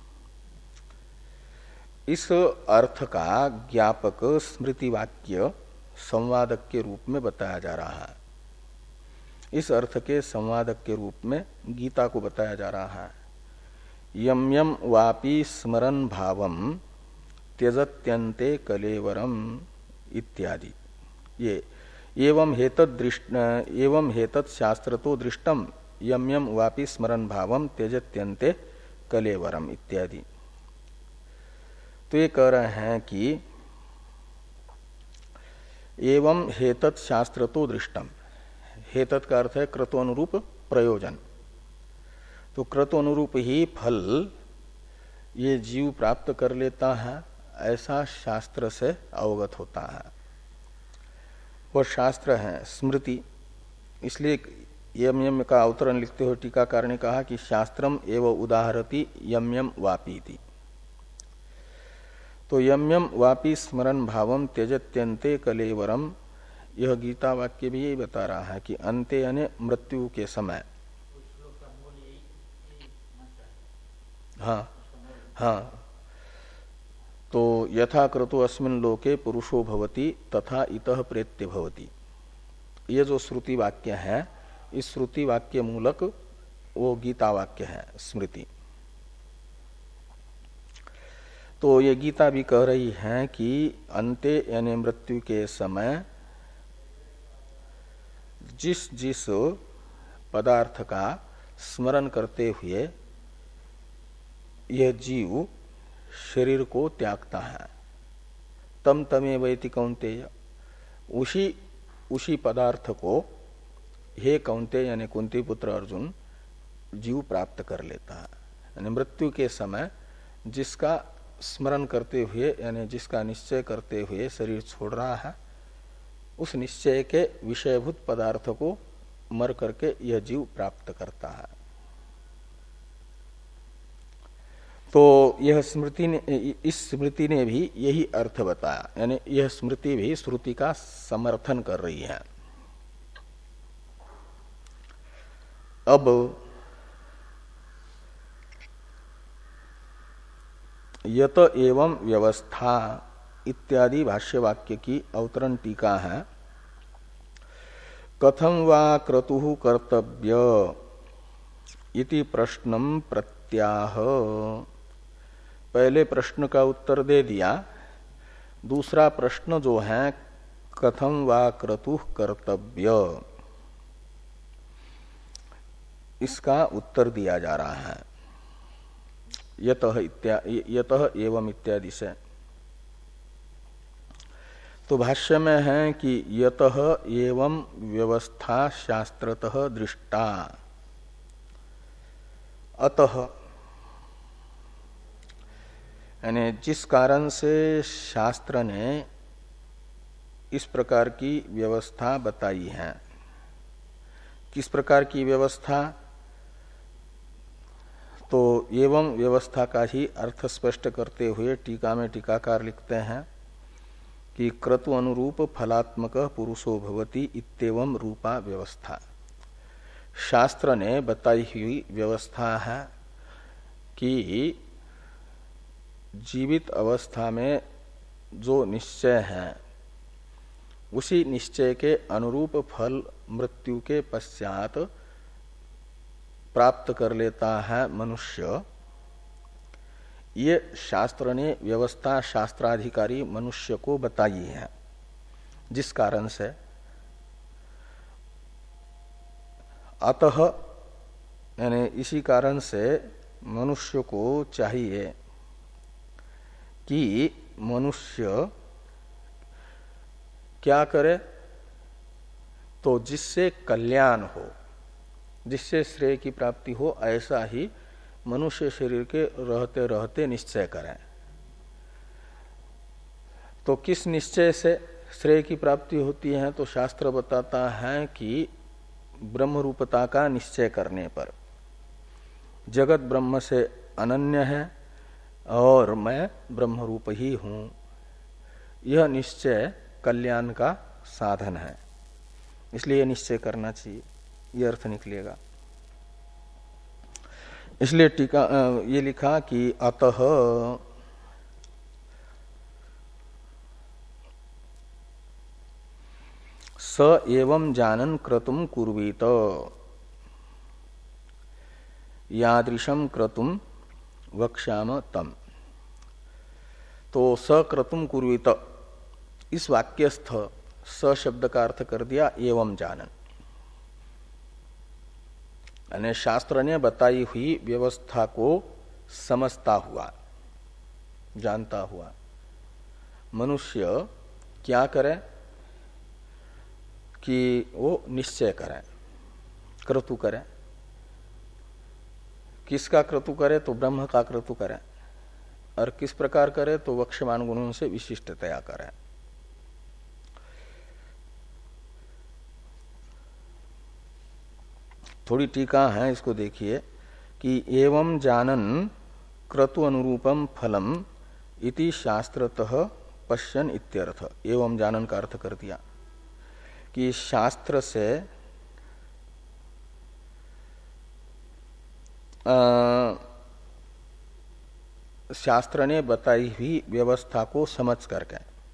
इस अर्थ का ज्ञापक स्मृति वाक्य संवादक के रूप में बताया जा रहा है। इस अर्थ के संवादक के रूप में गीता को बताया जा रहा है। यम यम वापि स्मरन् भावम त्यजत्यन्ते कलेवरम इत्यादि। ये एवं हेतत् दृष्ट एवं हेतत् शास्त्रतो दृष्टम यम यम वापि स्मरन् भावम त्यजत्यन्ते कलेवरम इत्यादि। तो ये कह रहे हैं कि एवं हेतत् शास्त्रतो दृष्टम, हेतत् का अर्थ है क्रतुअनुरूप प्रयोजन। तो क्रतुअनुरूप ही फल ये जीव प्राप्त कर लेता है, ऐसा शास्त्र से अवगत होता है। वह शास्त्र है स्मृति। इसलिए यम यम का अवतरण लिखते हुए टीकाकार ने कहा कि शास्त्रम एवं उदाहरति यम यम वापी थी। तो यम यम वापी स्मरण भावम त्यजत्यन्ते कलेवरम, यह गीता वाक्य भी यही बता रहा है कि अंत्य यानी मृत्यु के समय। हाँ हाँ। तो यथा क्रतु अस्मिन् लोके पुरुषो भवति तथा इतः प्रेत्य भवति, ये जो श्रुति वाक्य है, इस श्रुति वाक्य मूलक वो गीता वाक्य है स्मृति। तो ये गीता भी कह रही है कि अंत्य यानी मृत्यु के समय जिस जिस पदार्थ का स्मरण करते हुए यह जीव शरीर को त्यागता है, तम तमे वैति कौन्तेय, उसी उसी पदार्थ को हे कौन्तेय यानी कुंती पुत्र अर्जुन जीव प्राप्त कर लेता है। यानी मृत्यु के समय जिसका स्मरण करते हुए यानी जिसका निश्चय करते हुए शरीर छोड़ रहा है, उस निश्चय के विषयभूत पदार्थ को मर करके यह जीव प्राप्त करता है। तो यह स्मृति ने, इस स्मृति ने भी यही अर्थ बताया, यानी यह स्मृति भी श्रुति का समर्थन कर रही है। अब यत एवं व्यवस्था इत्यादि भाष्य वाक्य की अवतरण टीका है। कथम वा क्रतुः कर्तव्य इति प्रश्नम प्रत्याह। पहले प्रश्न का उत्तर दे दिया, दूसरा प्रश्न जो है कथम वा क्रतुः कर्तव्य, इसका उत्तर दिया जा रहा है यतः इत्या यतः एवं इत्यादि से। तो भाष्य में है कि यतः एवं व्यवस्था शास्त्रतः दृष्टा, अतः यानी जिस कारण से शास्त्र ने इस प्रकार की व्यवस्था बताई है। किस प्रकार की व्यवस्था? तो एवं व्यवस्था का ही अर्थ स्पष्ट करते हुए टीका में टीकाकार लिखते हैं कि क्रतु अनुरूप फलात्मक पुरुषो भवति इत्येवं रूपा व्यवस्था। शास्त्र ने बताई हुई व्यवस्था है कि जीवित अवस्था में जो निश्चय है उसी निश्चय के अनुरूप फल मृत्यु के पश्चात प्राप्त कर लेता है मनुष्य। ये शास्त्र ने व्यवस्था शास्त्राधिकारी मनुष्य को बताई है, जिस कारण से अतः यानी इसी कारण से मनुष्य को चाहिए कि मनुष्य क्या करे? तो जिससे कल्याण हो, जिससे श्रेय की प्राप्ति हो, ऐसा ही मनुष्य शरीर के रहते रहते निश्चय करें। तो किस निश्चय से श्रेय की प्राप्ति होती है? तो शास्त्र बताता है कि ब्रह्म रूपता का निश्चय करने पर। जगत ब्रह्म से अनन्य है और मैं ब्रह्म रूप ही हूं, यह निश्चय कल्याण का साधन है, इसलिए निश्चय करना चाहिए, यह अर्थ निकलेगा। इसलिए टीका ये लिखा कि अतः स एवं जानन क्रतुम कुर्वीत यादृशम क्रतुम वक्ष्याम तम। तो स क्रतुम कुर्वीत, इस वाक्यस्थ स शब्द का अर्थ कर दिया एवं जानन, यानी शास्त्र ने बताई हुई व्यवस्था को समझता हुआ, जानता हुआ मनुष्य क्या करे कि वो निश्चय करे, क्रतु करे। किसका क्रतु करे? तो ब्रह्म का क्रतु करे। और किस प्रकार करे? तो वक्ष्यमान गुणों से विशिष्टतया करे। थोड़ी टीका है, इसको देखिए कि एवं जानन क्रतु अनुरूपम फलम इति शास्त्रतः पश्यन इत्यर्थ। एवं जानन का अर्थ कर दिया कि शास्त्र से आ, शास्त्र ने बताई हुई व्यवस्था को समझ करके,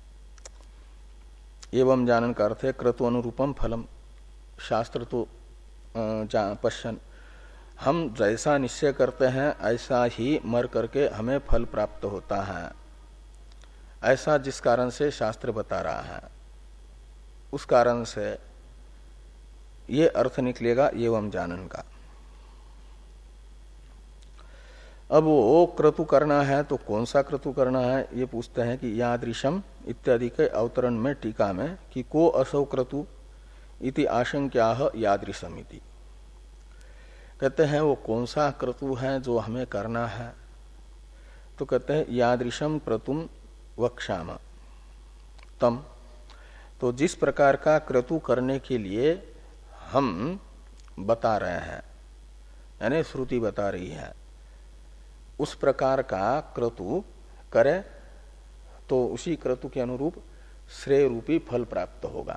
एवं जानन का अर्थ है क्रतु अनुरूपम फलम। शास्त्र तो पश्यन, हम जैसा निश्चय करते हैं ऐसा ही मर करके हमें फल प्राप्त होता है, ऐसा जिस कारण से शास्त्र बता रहा है, उस कारण से ये अर्थ निकलेगा एवं जानन का। अब वो क्रतु करना है तो कौन सा क्रतु करना है, ये पूछते हैं कि यादृशम इत्यादि के अवतरण में टीका में कि को असौ क्रतु इति आशंक्याह यादृशम इति। कहते हैं वो कौन सा क्रतु है जो हमें करना है? तो कहते हैं यादृशम क्रतुम वक्ष्याम तम। तो जिस प्रकार का क्रतु करने के लिए हम बता रहे हैं, यानी श्रुति बता रही है, उस प्रकार का क्रतु करे तो उसी क्रतु के अनुरूप श्रेय रूपी फल प्राप्त होगा।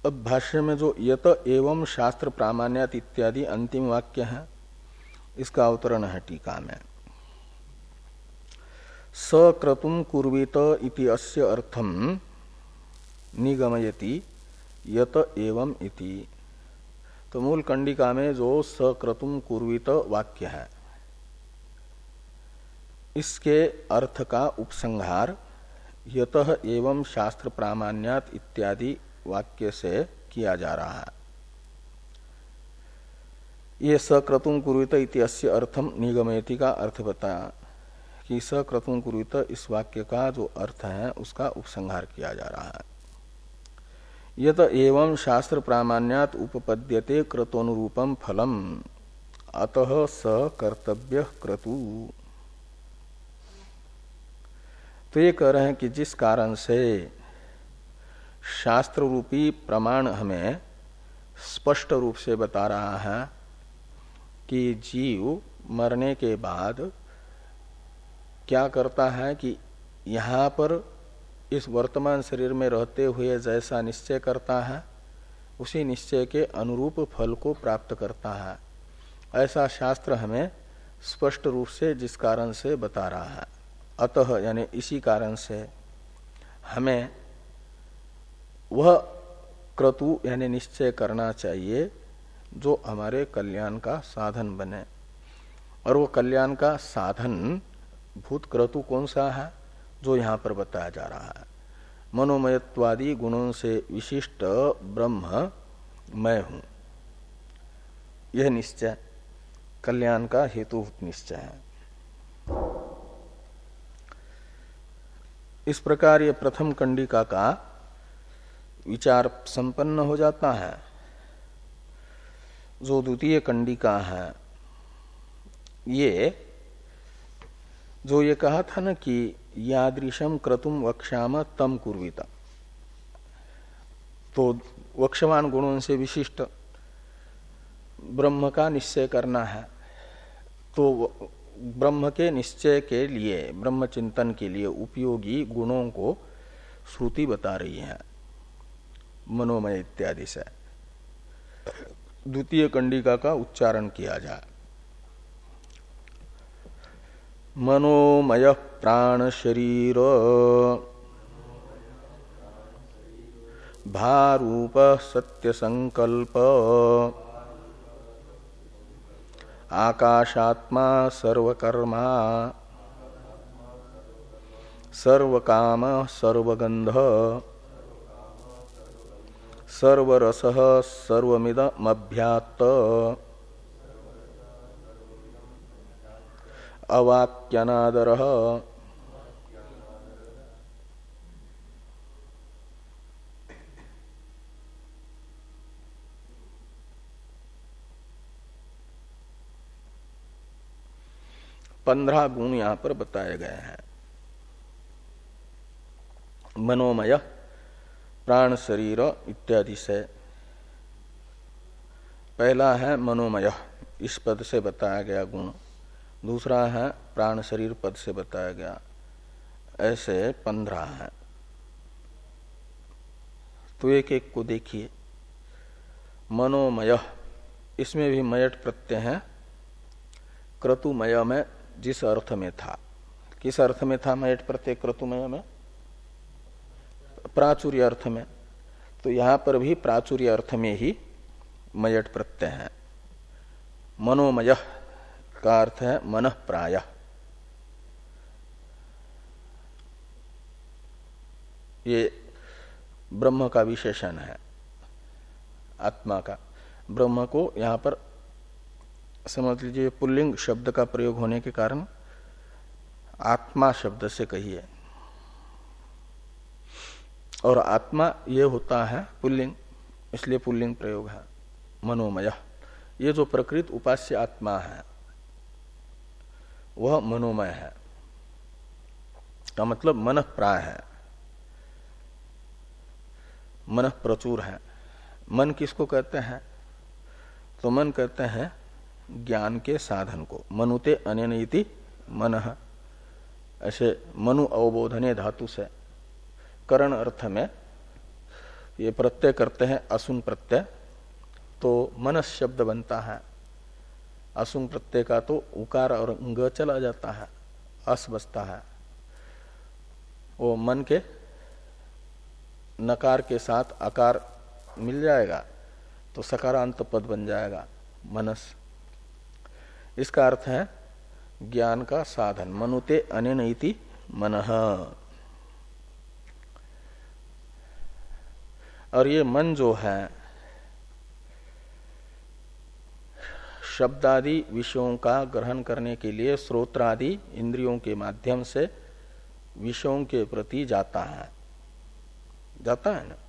अब भाष्य में जो यत एवं शास्त्र प्रामाण्यात इत्यादि अंतिम वाक्य है, इसका अवतरण है टीका में। सक्रतुम कुर्वीत इति अस्य अर्थम निगमयति यत एवं इति। तो मूल कंडिका में जो सक्रतुम कुर्वीत वाक्य है, इसके अर्थ का उपसंहार यतः एवं शास्त्र प्रामाण्यात इत्यादि वाक्य से किया जा रहा है। ये सक्रतुम कुर्वीत इति अस्य अर्थम निगमयति का अर्थ बताया कि सक्रतुम कुर्वीत इस वाक्य का जो अर्थ है उसका उपसंहार किया जा रहा है। यत एवं शास्त्र प्रामाण्यात उपपद्यते क्रतोनुरूपम फलम अतः स कर्तव्य क्रतु। तो ये कह रहे हैं कि जिस कारण से शास्त्र रूपी प्रमाण हमें स्पष्ट रूप से बता रहा है कि जीव मरने के बाद क्या करता है कि यहाँ पर इस वर्तमान शरीर में रहते हुए जैसा निश्चय करता है उसी निश्चय के अनुरूप फल को प्राप्त करता है, ऐसा शास्त्र हमें स्पष्ट रूप से जिस कारण से बता रहा है। अतः यानी इसी कारण से हमें वह क्रतु यानी निश्चय करना चाहिए जो हमारे कल्याण का साधन बने। और वो कल्याण का साधन भूत क्रतु कौन सा है, जो यहाँ पर बताया जा रहा है। मनोमयत्वादि गुणों से विशिष्ट ब्रह्म मैं हूं, यह निश्चय कल्याण का हेतुभूत निश्चय है। इस प्रकार ये प्रथम कंडिका का विचार संपन्न हो जाता है। जो द्वितीय कंडिका है, ये जो ये कहा था ना कि यादृशम क्रतुम वक्ष्याम तम कुर्वीता, तो वक्षमान गुणों से विशिष्ट ब्रह्म का निश्चय करना है। तो ब्रह्म के निश्चय के लिए, ब्रह्म चिंतन के लिए उपयोगी गुणों को श्रुति बता रही है मनोमय इत्यादि से। द्वितीय कंडिका का उच्चारण किया जाए। मनोमय प्राण शरीर भारूप सत्य संकल्प आकाशात्मा सर्वकर्मा सर्वकाम सर्वगंध सर्वरसः सर्वमिदमभ्यात्त अवाक्यनादरः पंद्रह गुण यहां पर बताए गए हैं। मनोमय प्राण शरीर इत्यादि से पहला है मनोमय, इस पद से बताया गया गुण। दूसरा है प्राण शरीर पद से बताया गया। ऐसे पंद्रह है। तो एक एक को देखिए। मनोमय, इसमें भी मयट प्रत्यय है। क्रतुमय में जिस अर्थ में था, किस अर्थ में था मयट प्रत्यय क्रतुमय में? प्राचुर्य अर्थ में। तो यहां पर भी प्राचुर्य अर्थ में ही मयट प्रत्यय है। मनोमय का अर्थ है मनः प्राय। ये ब्रह्म का विशेषण है, आत्मा का। ब्रह्म को यहां पर समझ लीजिए पुल्लिंग शब्द का प्रयोग होने के कारण आत्मा शब्द से कहिए। और आत्मा ये होता है पुल्लिंग, इसलिए पुल्लिंग प्रयोग है मनोमय। ये जो प्रकृत उपास्य आत्मा है वह मनोमय है, का मतलब मनः प्राय है, मनः प्रचुर है। मन किसको कहते हैं? तो मन कहते हैं ज्ञान के साधन को। मनुते अनेन इति मनः, ऐसे मनु अवबोधने धातु से करण अर्थ में ये प्रत्यय करते हैं असुन प्रत्यय, तो मनस शब्द बनता है। असुन प्रत्यय का तो उकार और ग चला जाता है, अस बचता है। वो मन के नकार के साथ अकार मिल जाएगा तो सकारांत पद बन जाएगा मनस। इसका अर्थ है ज्ञान का साधन। मनुते अनेन इति मनः। और ये मन जो है शब्दादि विषयों का ग्रहण करने के लिए श्रोत्रादि इंद्रियों के माध्यम से विषयों के प्रति जाता है, जाता है ना,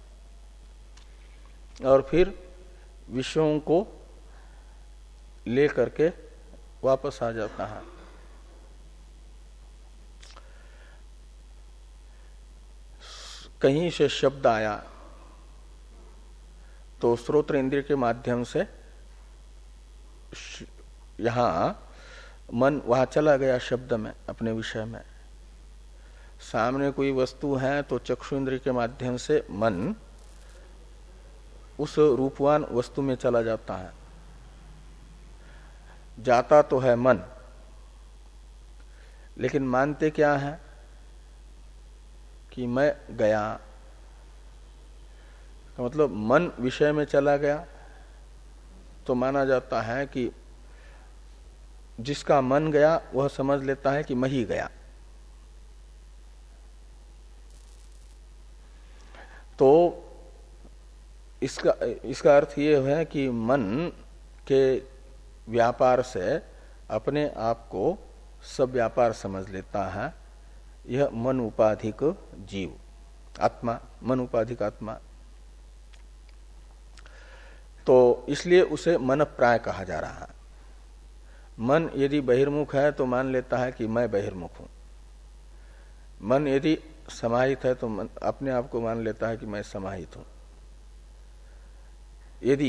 और फिर विषयों को ले करके वापस आ जाता है। कहीं से शब्द आया तो श्रोत्र इंद्रिय के माध्यम से यहां मन वहां चला गया शब्द में, अपने विषय में। सामने कोई वस्तु है तो चक्षु इंद्रिय के माध्यम से मन उस रूपवान वस्तु में चला जाता है। जाता तो है मन, लेकिन मानते क्या है कि मैं गया, का मतलब मन विषय में चला गया तो माना जाता है कि जिसका मन गया वह समझ लेता है कि मैं ही गया। तो इसका इसका अर्थ ये है कि मन के व्यापार से अपने आप को सब व्यापार समझ लेता है यह मन उपाधिक जीव, आत्मा, मन उपाधिक आत्मा। तो इसलिए उसे मन प्राय कहा जा रहा है। मन यदि बहिर्मुख है तो मान लेता है कि मैं बहिर्मुख हूं। मन यदि समाहित है तो मन अपने आप को मान लेता है कि मैं समाहित हूं। यदि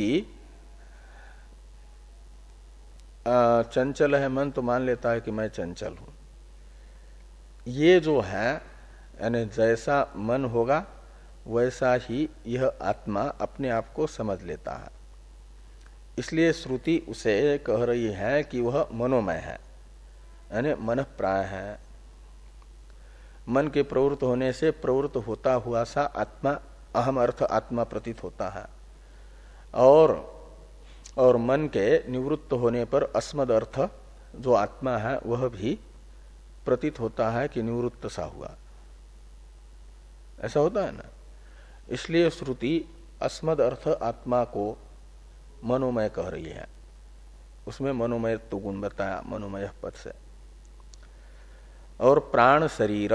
चंचल है मन तो मान लेता है कि मैं चंचल हूं। ये जो है यानी जैसा मन होगा वैसा ही यह आत्मा अपने आप को समझ लेता है। इसलिए श्रुति उसे कह रही है कि वह मनोमय है, यानी मन प्राय है। मन के प्रवृत्त होने से प्रवृत्त होता हुआ सा आत्मा, अहम अर्थ आत्मा प्रतीत होता है, और और मन के निवृत्त होने पर अस्मद अर्थ जो आत्मा है वह भी प्रतीत होता है कि निवृत्त सा हुआ। ऐसा होता है ना। इसलिए श्रुति अस्मद अर्थ आत्मा को मनोमय कह रही है। उसमें मनोमय तो गुण बताया मनोमय पद से। और प्राण शरीर,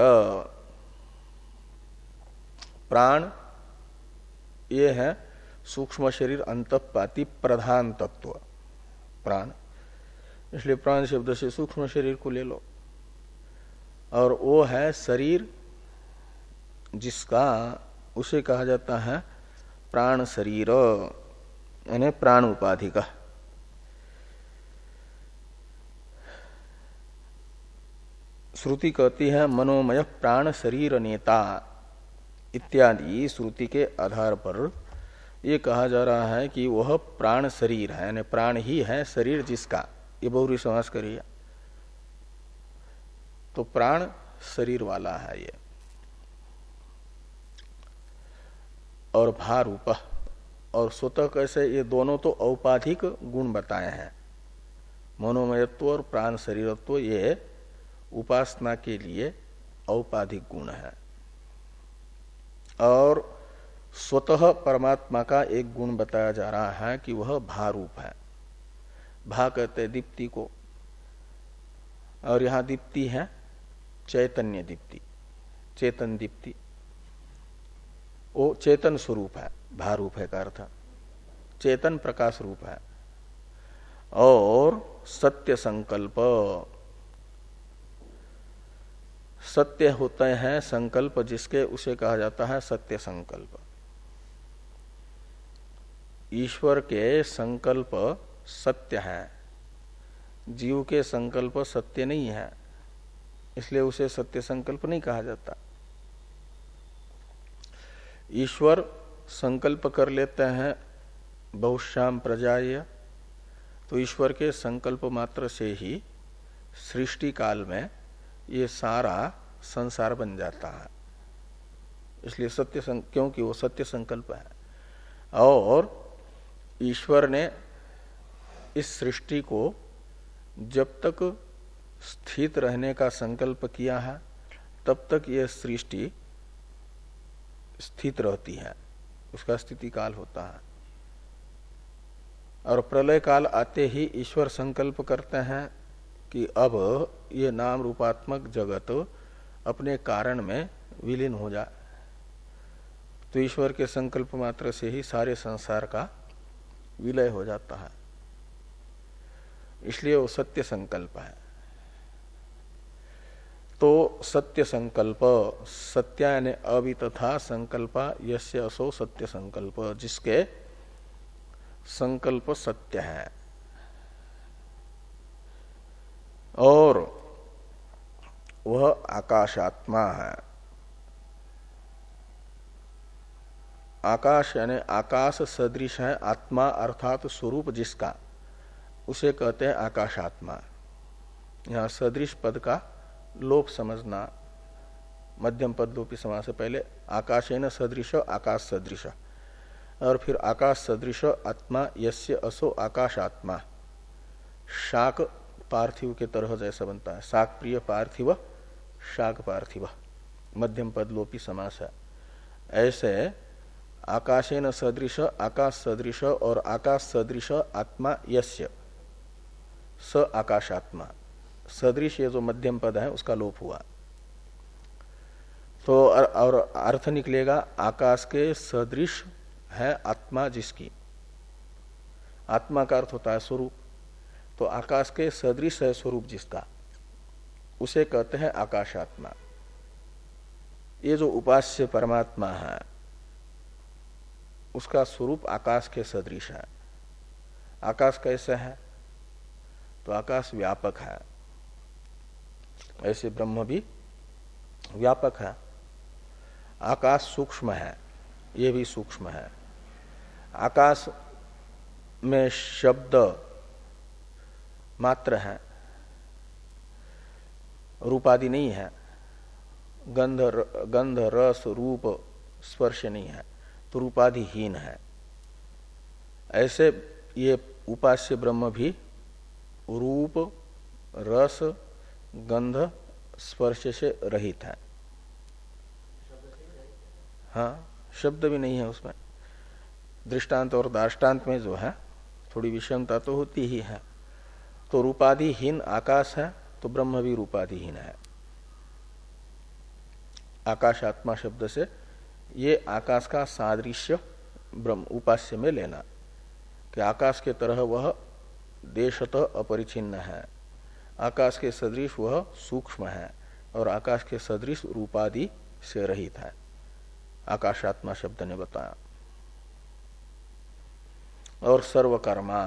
प्राण ये है सूक्ष्म शरीर अंतःपाती प्रधान तत्व प्राण, इसलिए प्राण शब्द से सूक्ष्म शरीर को ले लो। और वो है शरीर जिसका, उसे कहा जाता है प्राण शरीर, यानी प्राण उपाधि का। श्रुति कहती है मनोमय प्राण शरीर नेता इत्यादि श्रुति के आधार पर ये कहा जा रहा है कि वह प्राण शरीर है, यानी प्राण ही है शरीर जिसका। ये बहुरी समास करिए तो प्राण शरीर वाला है ये। और भारूप और स्वतः कैसे, ये दोनों तो औपाधिक गुण बताए हैं। मनोमयत्व और प्राण शरीरत्व ये उपासना के लिए औपाधिक गुण है। और स्वतः परमात्मा का एक गुण बताया जा रहा है कि वह भारूप है। भा कहते दीप्ति को, और यहां दीप्ति है चैतन्य दीप्ति, चेतन दीप्ति। वो चेतन स्वरूप है, भारूप है का अर्थ चेतन प्रकाश रूप है। और सत्य संकल्प, सत्य होते हैं संकल्प जिसके, उसे कहा जाता है सत्य संकल्प। ईश्वर के संकल्प सत्य है, जीव के संकल्प सत्य नहीं है, इसलिए उसे सत्य संकल्प नहीं कहा जाता। ईश्वर संकल्प कर लेते हैं बहुश्याम प्रजाय, तो ईश्वर के संकल्प मात्र से ही सृष्टि काल में ये सारा संसार बन जाता है। इसलिए सत्य सं... क्योंकि वो सत्य संकल्प है। और ईश्वर ने इस सृष्टि को जब तक स्थित रहने का संकल्प किया है तब तक यह सृष्टि स्थित रहती है, उसका स्थिति काल होता है। और प्रलय काल आते ही ईश्वर संकल्प करते हैं कि अब ये नाम रूपात्मक जगत अपने कारण में विलीन हो जाए। तो ईश्वर के संकल्प मात्र से ही सारे संसार का विलय हो जाता है, इसलिए वो सत्य संकल्प है। तो सत्य संकल्प, सत्य यानी अवि तथा संकल्पा यस्य असो सत्य संकल्प, जिसके संकल्प सत्य है। और वह आकाशात्मा है। आकाश यानी आकाश सदृश है आत्मा, अर्थात स्वरूप जिसका, उसे कहते हैं आकाशात्मा। यहां सदृश पद का लोप समझना, मध्यम पद लोपी समास से पहले आकाशेन सदृश आकाश सदृश, और फिर आकाश सदृश आत्मा यस्य असो आकाशात्मा। शाक पार्थिव के तरह जैसा बनता है, शाक प्रिय पार्थिव शाक पार्थिव, मध्यम पद लोपी समास है। ऐसे आकाशेन सदृश आकाश सदृश और आकाश सदृश आत्मा यस्य स आकाशात्मा, सदृश ये जो मध्यम पद है उसका लोप हुआ। तो और अर्थ निकलेगा आकाश के सदृश है आत्मा जिसकी। आत्मा का अर्थ होता है स्वरूप, तो आकाश के सदृश है स्वरूप जिसका, उसे कहते हैं आकाशात्मा। ये जो उपास्य परमात्मा है उसका स्वरूप आकाश के सदृश है। आकाश कैसे है? तो आकाश व्यापक है, ऐसे ब्रह्म भी व्यापक है। आकाश सूक्ष्म है, ये भी सूक्ष्म है। आकाश में शब्द मात्र है, रूपादि नहीं है, गंध गंध रस रूप स्पर्श नहीं है, तो रूपाधिहीन है। ऐसे ये उपास्य ब्रह्म भी रूप रस गंध स्पर्श से रहित है। हाँ, शब्द भी नहीं है उसमें। दृष्टांत और दाष्टांत में जो है थोड़ी विषमता तो होती ही है। तो रूपाधिहीन आकाश है, तो ब्रह्म भी रूपाधिहीन है। आकाशात्मा शब्द से ये आकाश का सादृश्य ब्रह्म उपास्य में लेना कि आकाश के तरह वह देशतः अपरिचिन्न है, आकाश के सदृश वह सूक्ष्म है और आकाश के सदृश रूपादि से रहित है। आकाशात्मा शब्द ने बताया। और सर्वकर्मा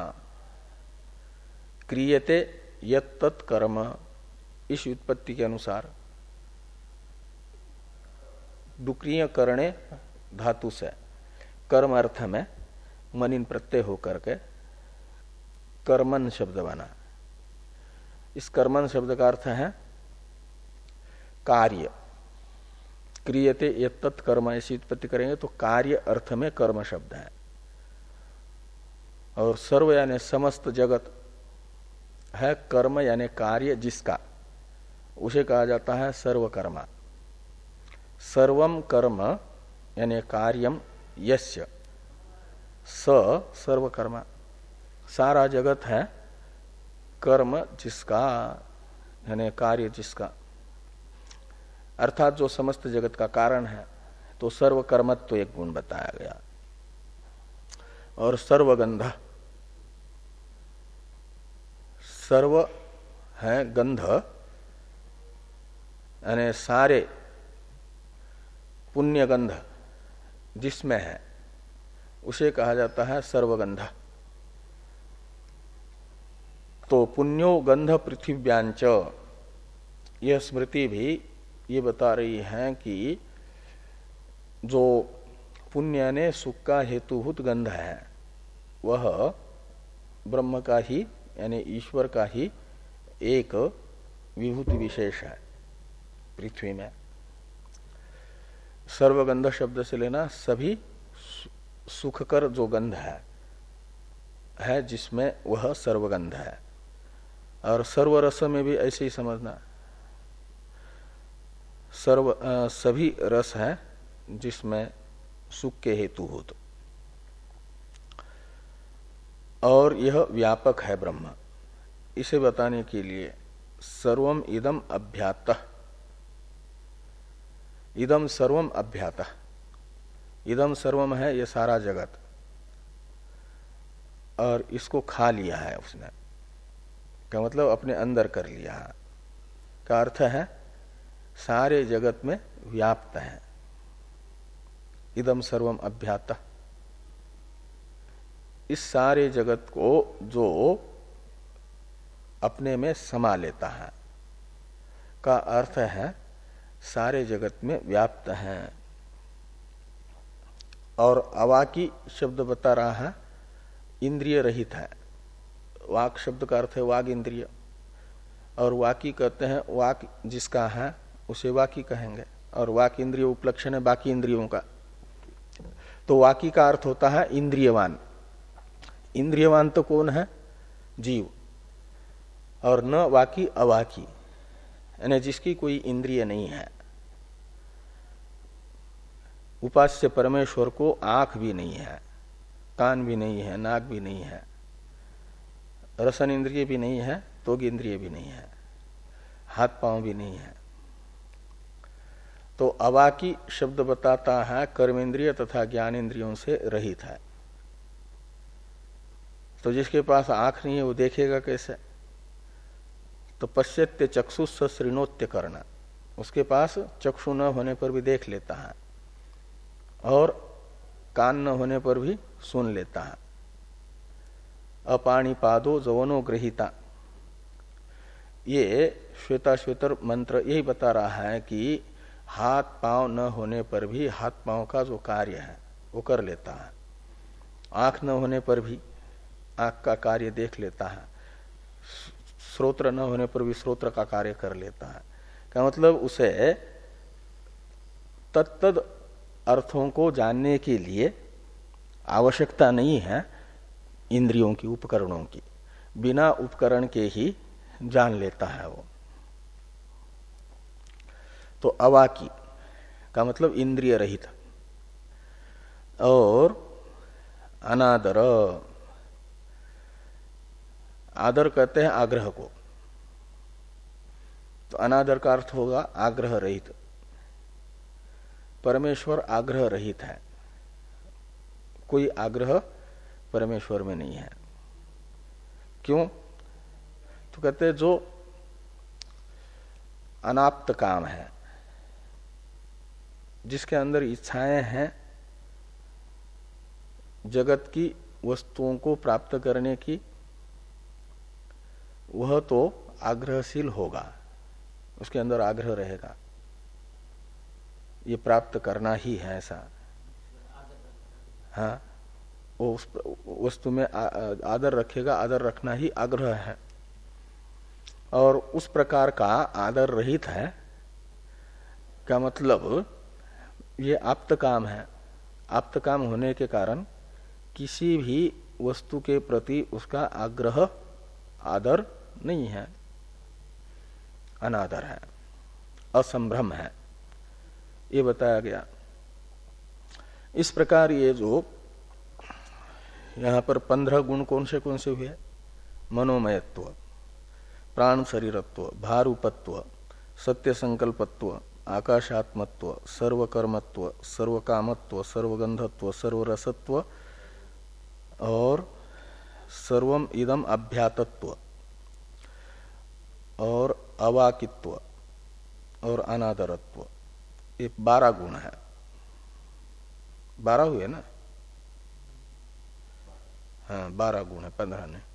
क्रियते यत् तत् कर्म, इस उत्पत्ति के अनुसार डुक्रिय करणे धातु से कर्म अर्थ में मनिन प्रत्यय होकर के कर्मन शब्द बना। इस कर्मन शब्द का अर्थ है कार्य। क्रियते यत्तत् कर्म ऐसी उत्पत्ति करेंगे तो कार्य अर्थ में कर्म शब्द है। और सर्व यानी समस्त जगत है, कर्म यानी कार्य जिसका, उसे कहा जाता है सर्वकर्मा। सर्वम कर्म यानी कार्यम यस्य स सर्वकर्मा, सारा जगत है कर्म जिसका यानी कार्य जिसका, अर्थात जो समस्त जगत का कारण है। तो सर्वकर्मत्व तो एक गुण बताया गया। और सर्वगंध, सर्व है गंध यानी सारे पुण्य गंध जिसमें है उसे कहा जाता है सर्वगंध। तो पुण्यो गंध पृथिव्यांच, यह स्मृति भी ये बता रही है कि जो पुण्य ने सुख का हेतुभूत गंध है, वह ब्रह्म का ही यानी ईश्वर का ही एक विभूति विशेष है पृथ्वी में। सर्वगंध शब्द से लेना सभी सुखकर जो गंध है है जिसमें वह सर्वगंध है। और सर्वरस में भी ऐसे ही समझना, सर्व आ, सभी रस है जिसमें सुख के हेतुभूत। और यह व्यापक है ब्रह्म। इसे बताने के लिए सर्वम इदम अभ्यातः, इदम सर्वम अभ्यातः, इदम सर्वम है ये सारा जगत, और इसको खा लिया है उसने, का मतलब अपने अंदर कर लिया है। का अर्थ है सारे जगत में व्याप्त है। इदम सर्वम अभ्यातः, इस सारे जगत को जो अपने में समा लेता है, का अर्थ है सारे जगत में व्याप्त है। और अवाकी शब्द बता रहा है इंद्रिय रहित है। वाक शब्द का अर्थ है वाग इंद्रिय, और वाकी कहते हैं वाक जिसका है उसे वाकी कहेंगे, और वाक इंद्रिय उपलक्षण है बाकी इंद्रियों का। तो वाकी का अर्थ होता है इंद्रियवान। इंद्रियवान तो कौन है? जीव। और न वाकी अवाकी, यानी जिसकी कोई इंद्रिय नहीं है। उपास्य परमेश्वर को आंख भी नहीं है, कान भी नहीं है, नाक भी नहीं है, रसन इंद्रिय भी नहीं है, त्वग इंद्रिय भी नहीं है, हाथ पांव भी नहीं है। तो अवाकी शब्द बताता है कर्मेंद्रिय तथा ज्ञानेन्द्रियों से रहित है। तो जिसके पास आंख नहीं है वो देखेगा कैसे? तो पश्यत्य चक्षुष श्रृणोत्य करना, उसके पास चक्षु न होने पर भी देख लेता है, और कान न होने पर भी सुन लेता है। अपाणिपादो जवनो गृहीता, ये श्वेता श्वेतर मंत्र यही बता रहा है कि हाथ पांव न होने पर भी हाथ पांव का जो कार्य है वो कर लेता है। आंख न होने पर भी आंख का कार्य देख लेता है। श्रोत्र न होने पर भी श्रोत्र का कार्य कर लेता है। का मतलब उसे तत्तद अर्थों को जानने के लिए आवश्यकता नहीं है इंद्रियों की, उपकरणों की। बिना उपकरण के ही जान लेता है वो। तो अवाकी का मतलब इंद्रिय रहित। और अनादर, आदर कहते हैं आग्रह को, तो अनादर का अर्थ होगा आग्रह रहित। परमेश्वर आग्रह रहित है, कोई आग्रह परमेश्वर में नहीं है। क्यों? तो कहते हैं जो अनाप्त काम है, जिसके अंदर इच्छाएं हैं जगत की वस्तुओं को प्राप्त करने की, वह तो आग्रहशील होगा, उसके अंदर आग्रह रहेगा, ये प्राप्त करना ही है ऐसा। हाँ, वो उस वस्तु में आदर रखेगा, आदर रखना ही आग्रह है। और उस प्रकार का आदर रहित है का मतलब ये आप्त काम है। आप्त काम होने के कारण किसी भी वस्तु के प्रति उसका आग्रह, आदर नहीं है, अनादर है, असंभ्रम है, ये बताया गया। इस प्रकार ये जो यहां पर पंद्रह गुण कौन से कौन से हुए? मनोमयत्व, प्राण शरीरत्व, भारूपत्व, सत्य संकल्पत्व, आकाशात्मत्व, सर्वकर्मत्व, सर्वकामत्व, सर्वगंधत्व, सर्वरसत्व और सर्वम इदम अभ्यातत्व और अवाकित्व और अनादरत्व, ये बारह गुण है। बारह हुए ना? हाँ, बारह गुण है, पंद्रह ने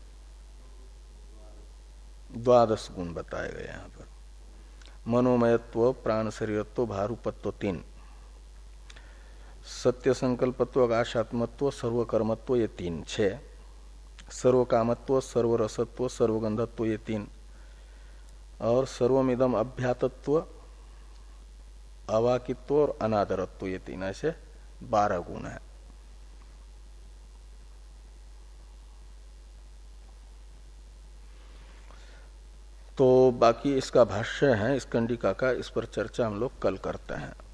द्वादश गुण बताए गए यहाँ पर। मनोमयत्व, प्राण शरीरत्व, भारूपत्व तीन, सत्य संकल्पत्व, आकाशात्मत्व, सर्वकर्मत्व, ये तीन छह। सर्वकामत्व, सर्वरसत्व, सर्वगंधत्व, ये तीन। और सर्वमिदम अभ्यातत्व, अवाकित्व और अनादरत्व, ये तीन। ऐसे बारह गुण है। तो बाकी इसका भाष्य है इस कंडिका का, इस पर चर्चा हम लोग कल करते हैं।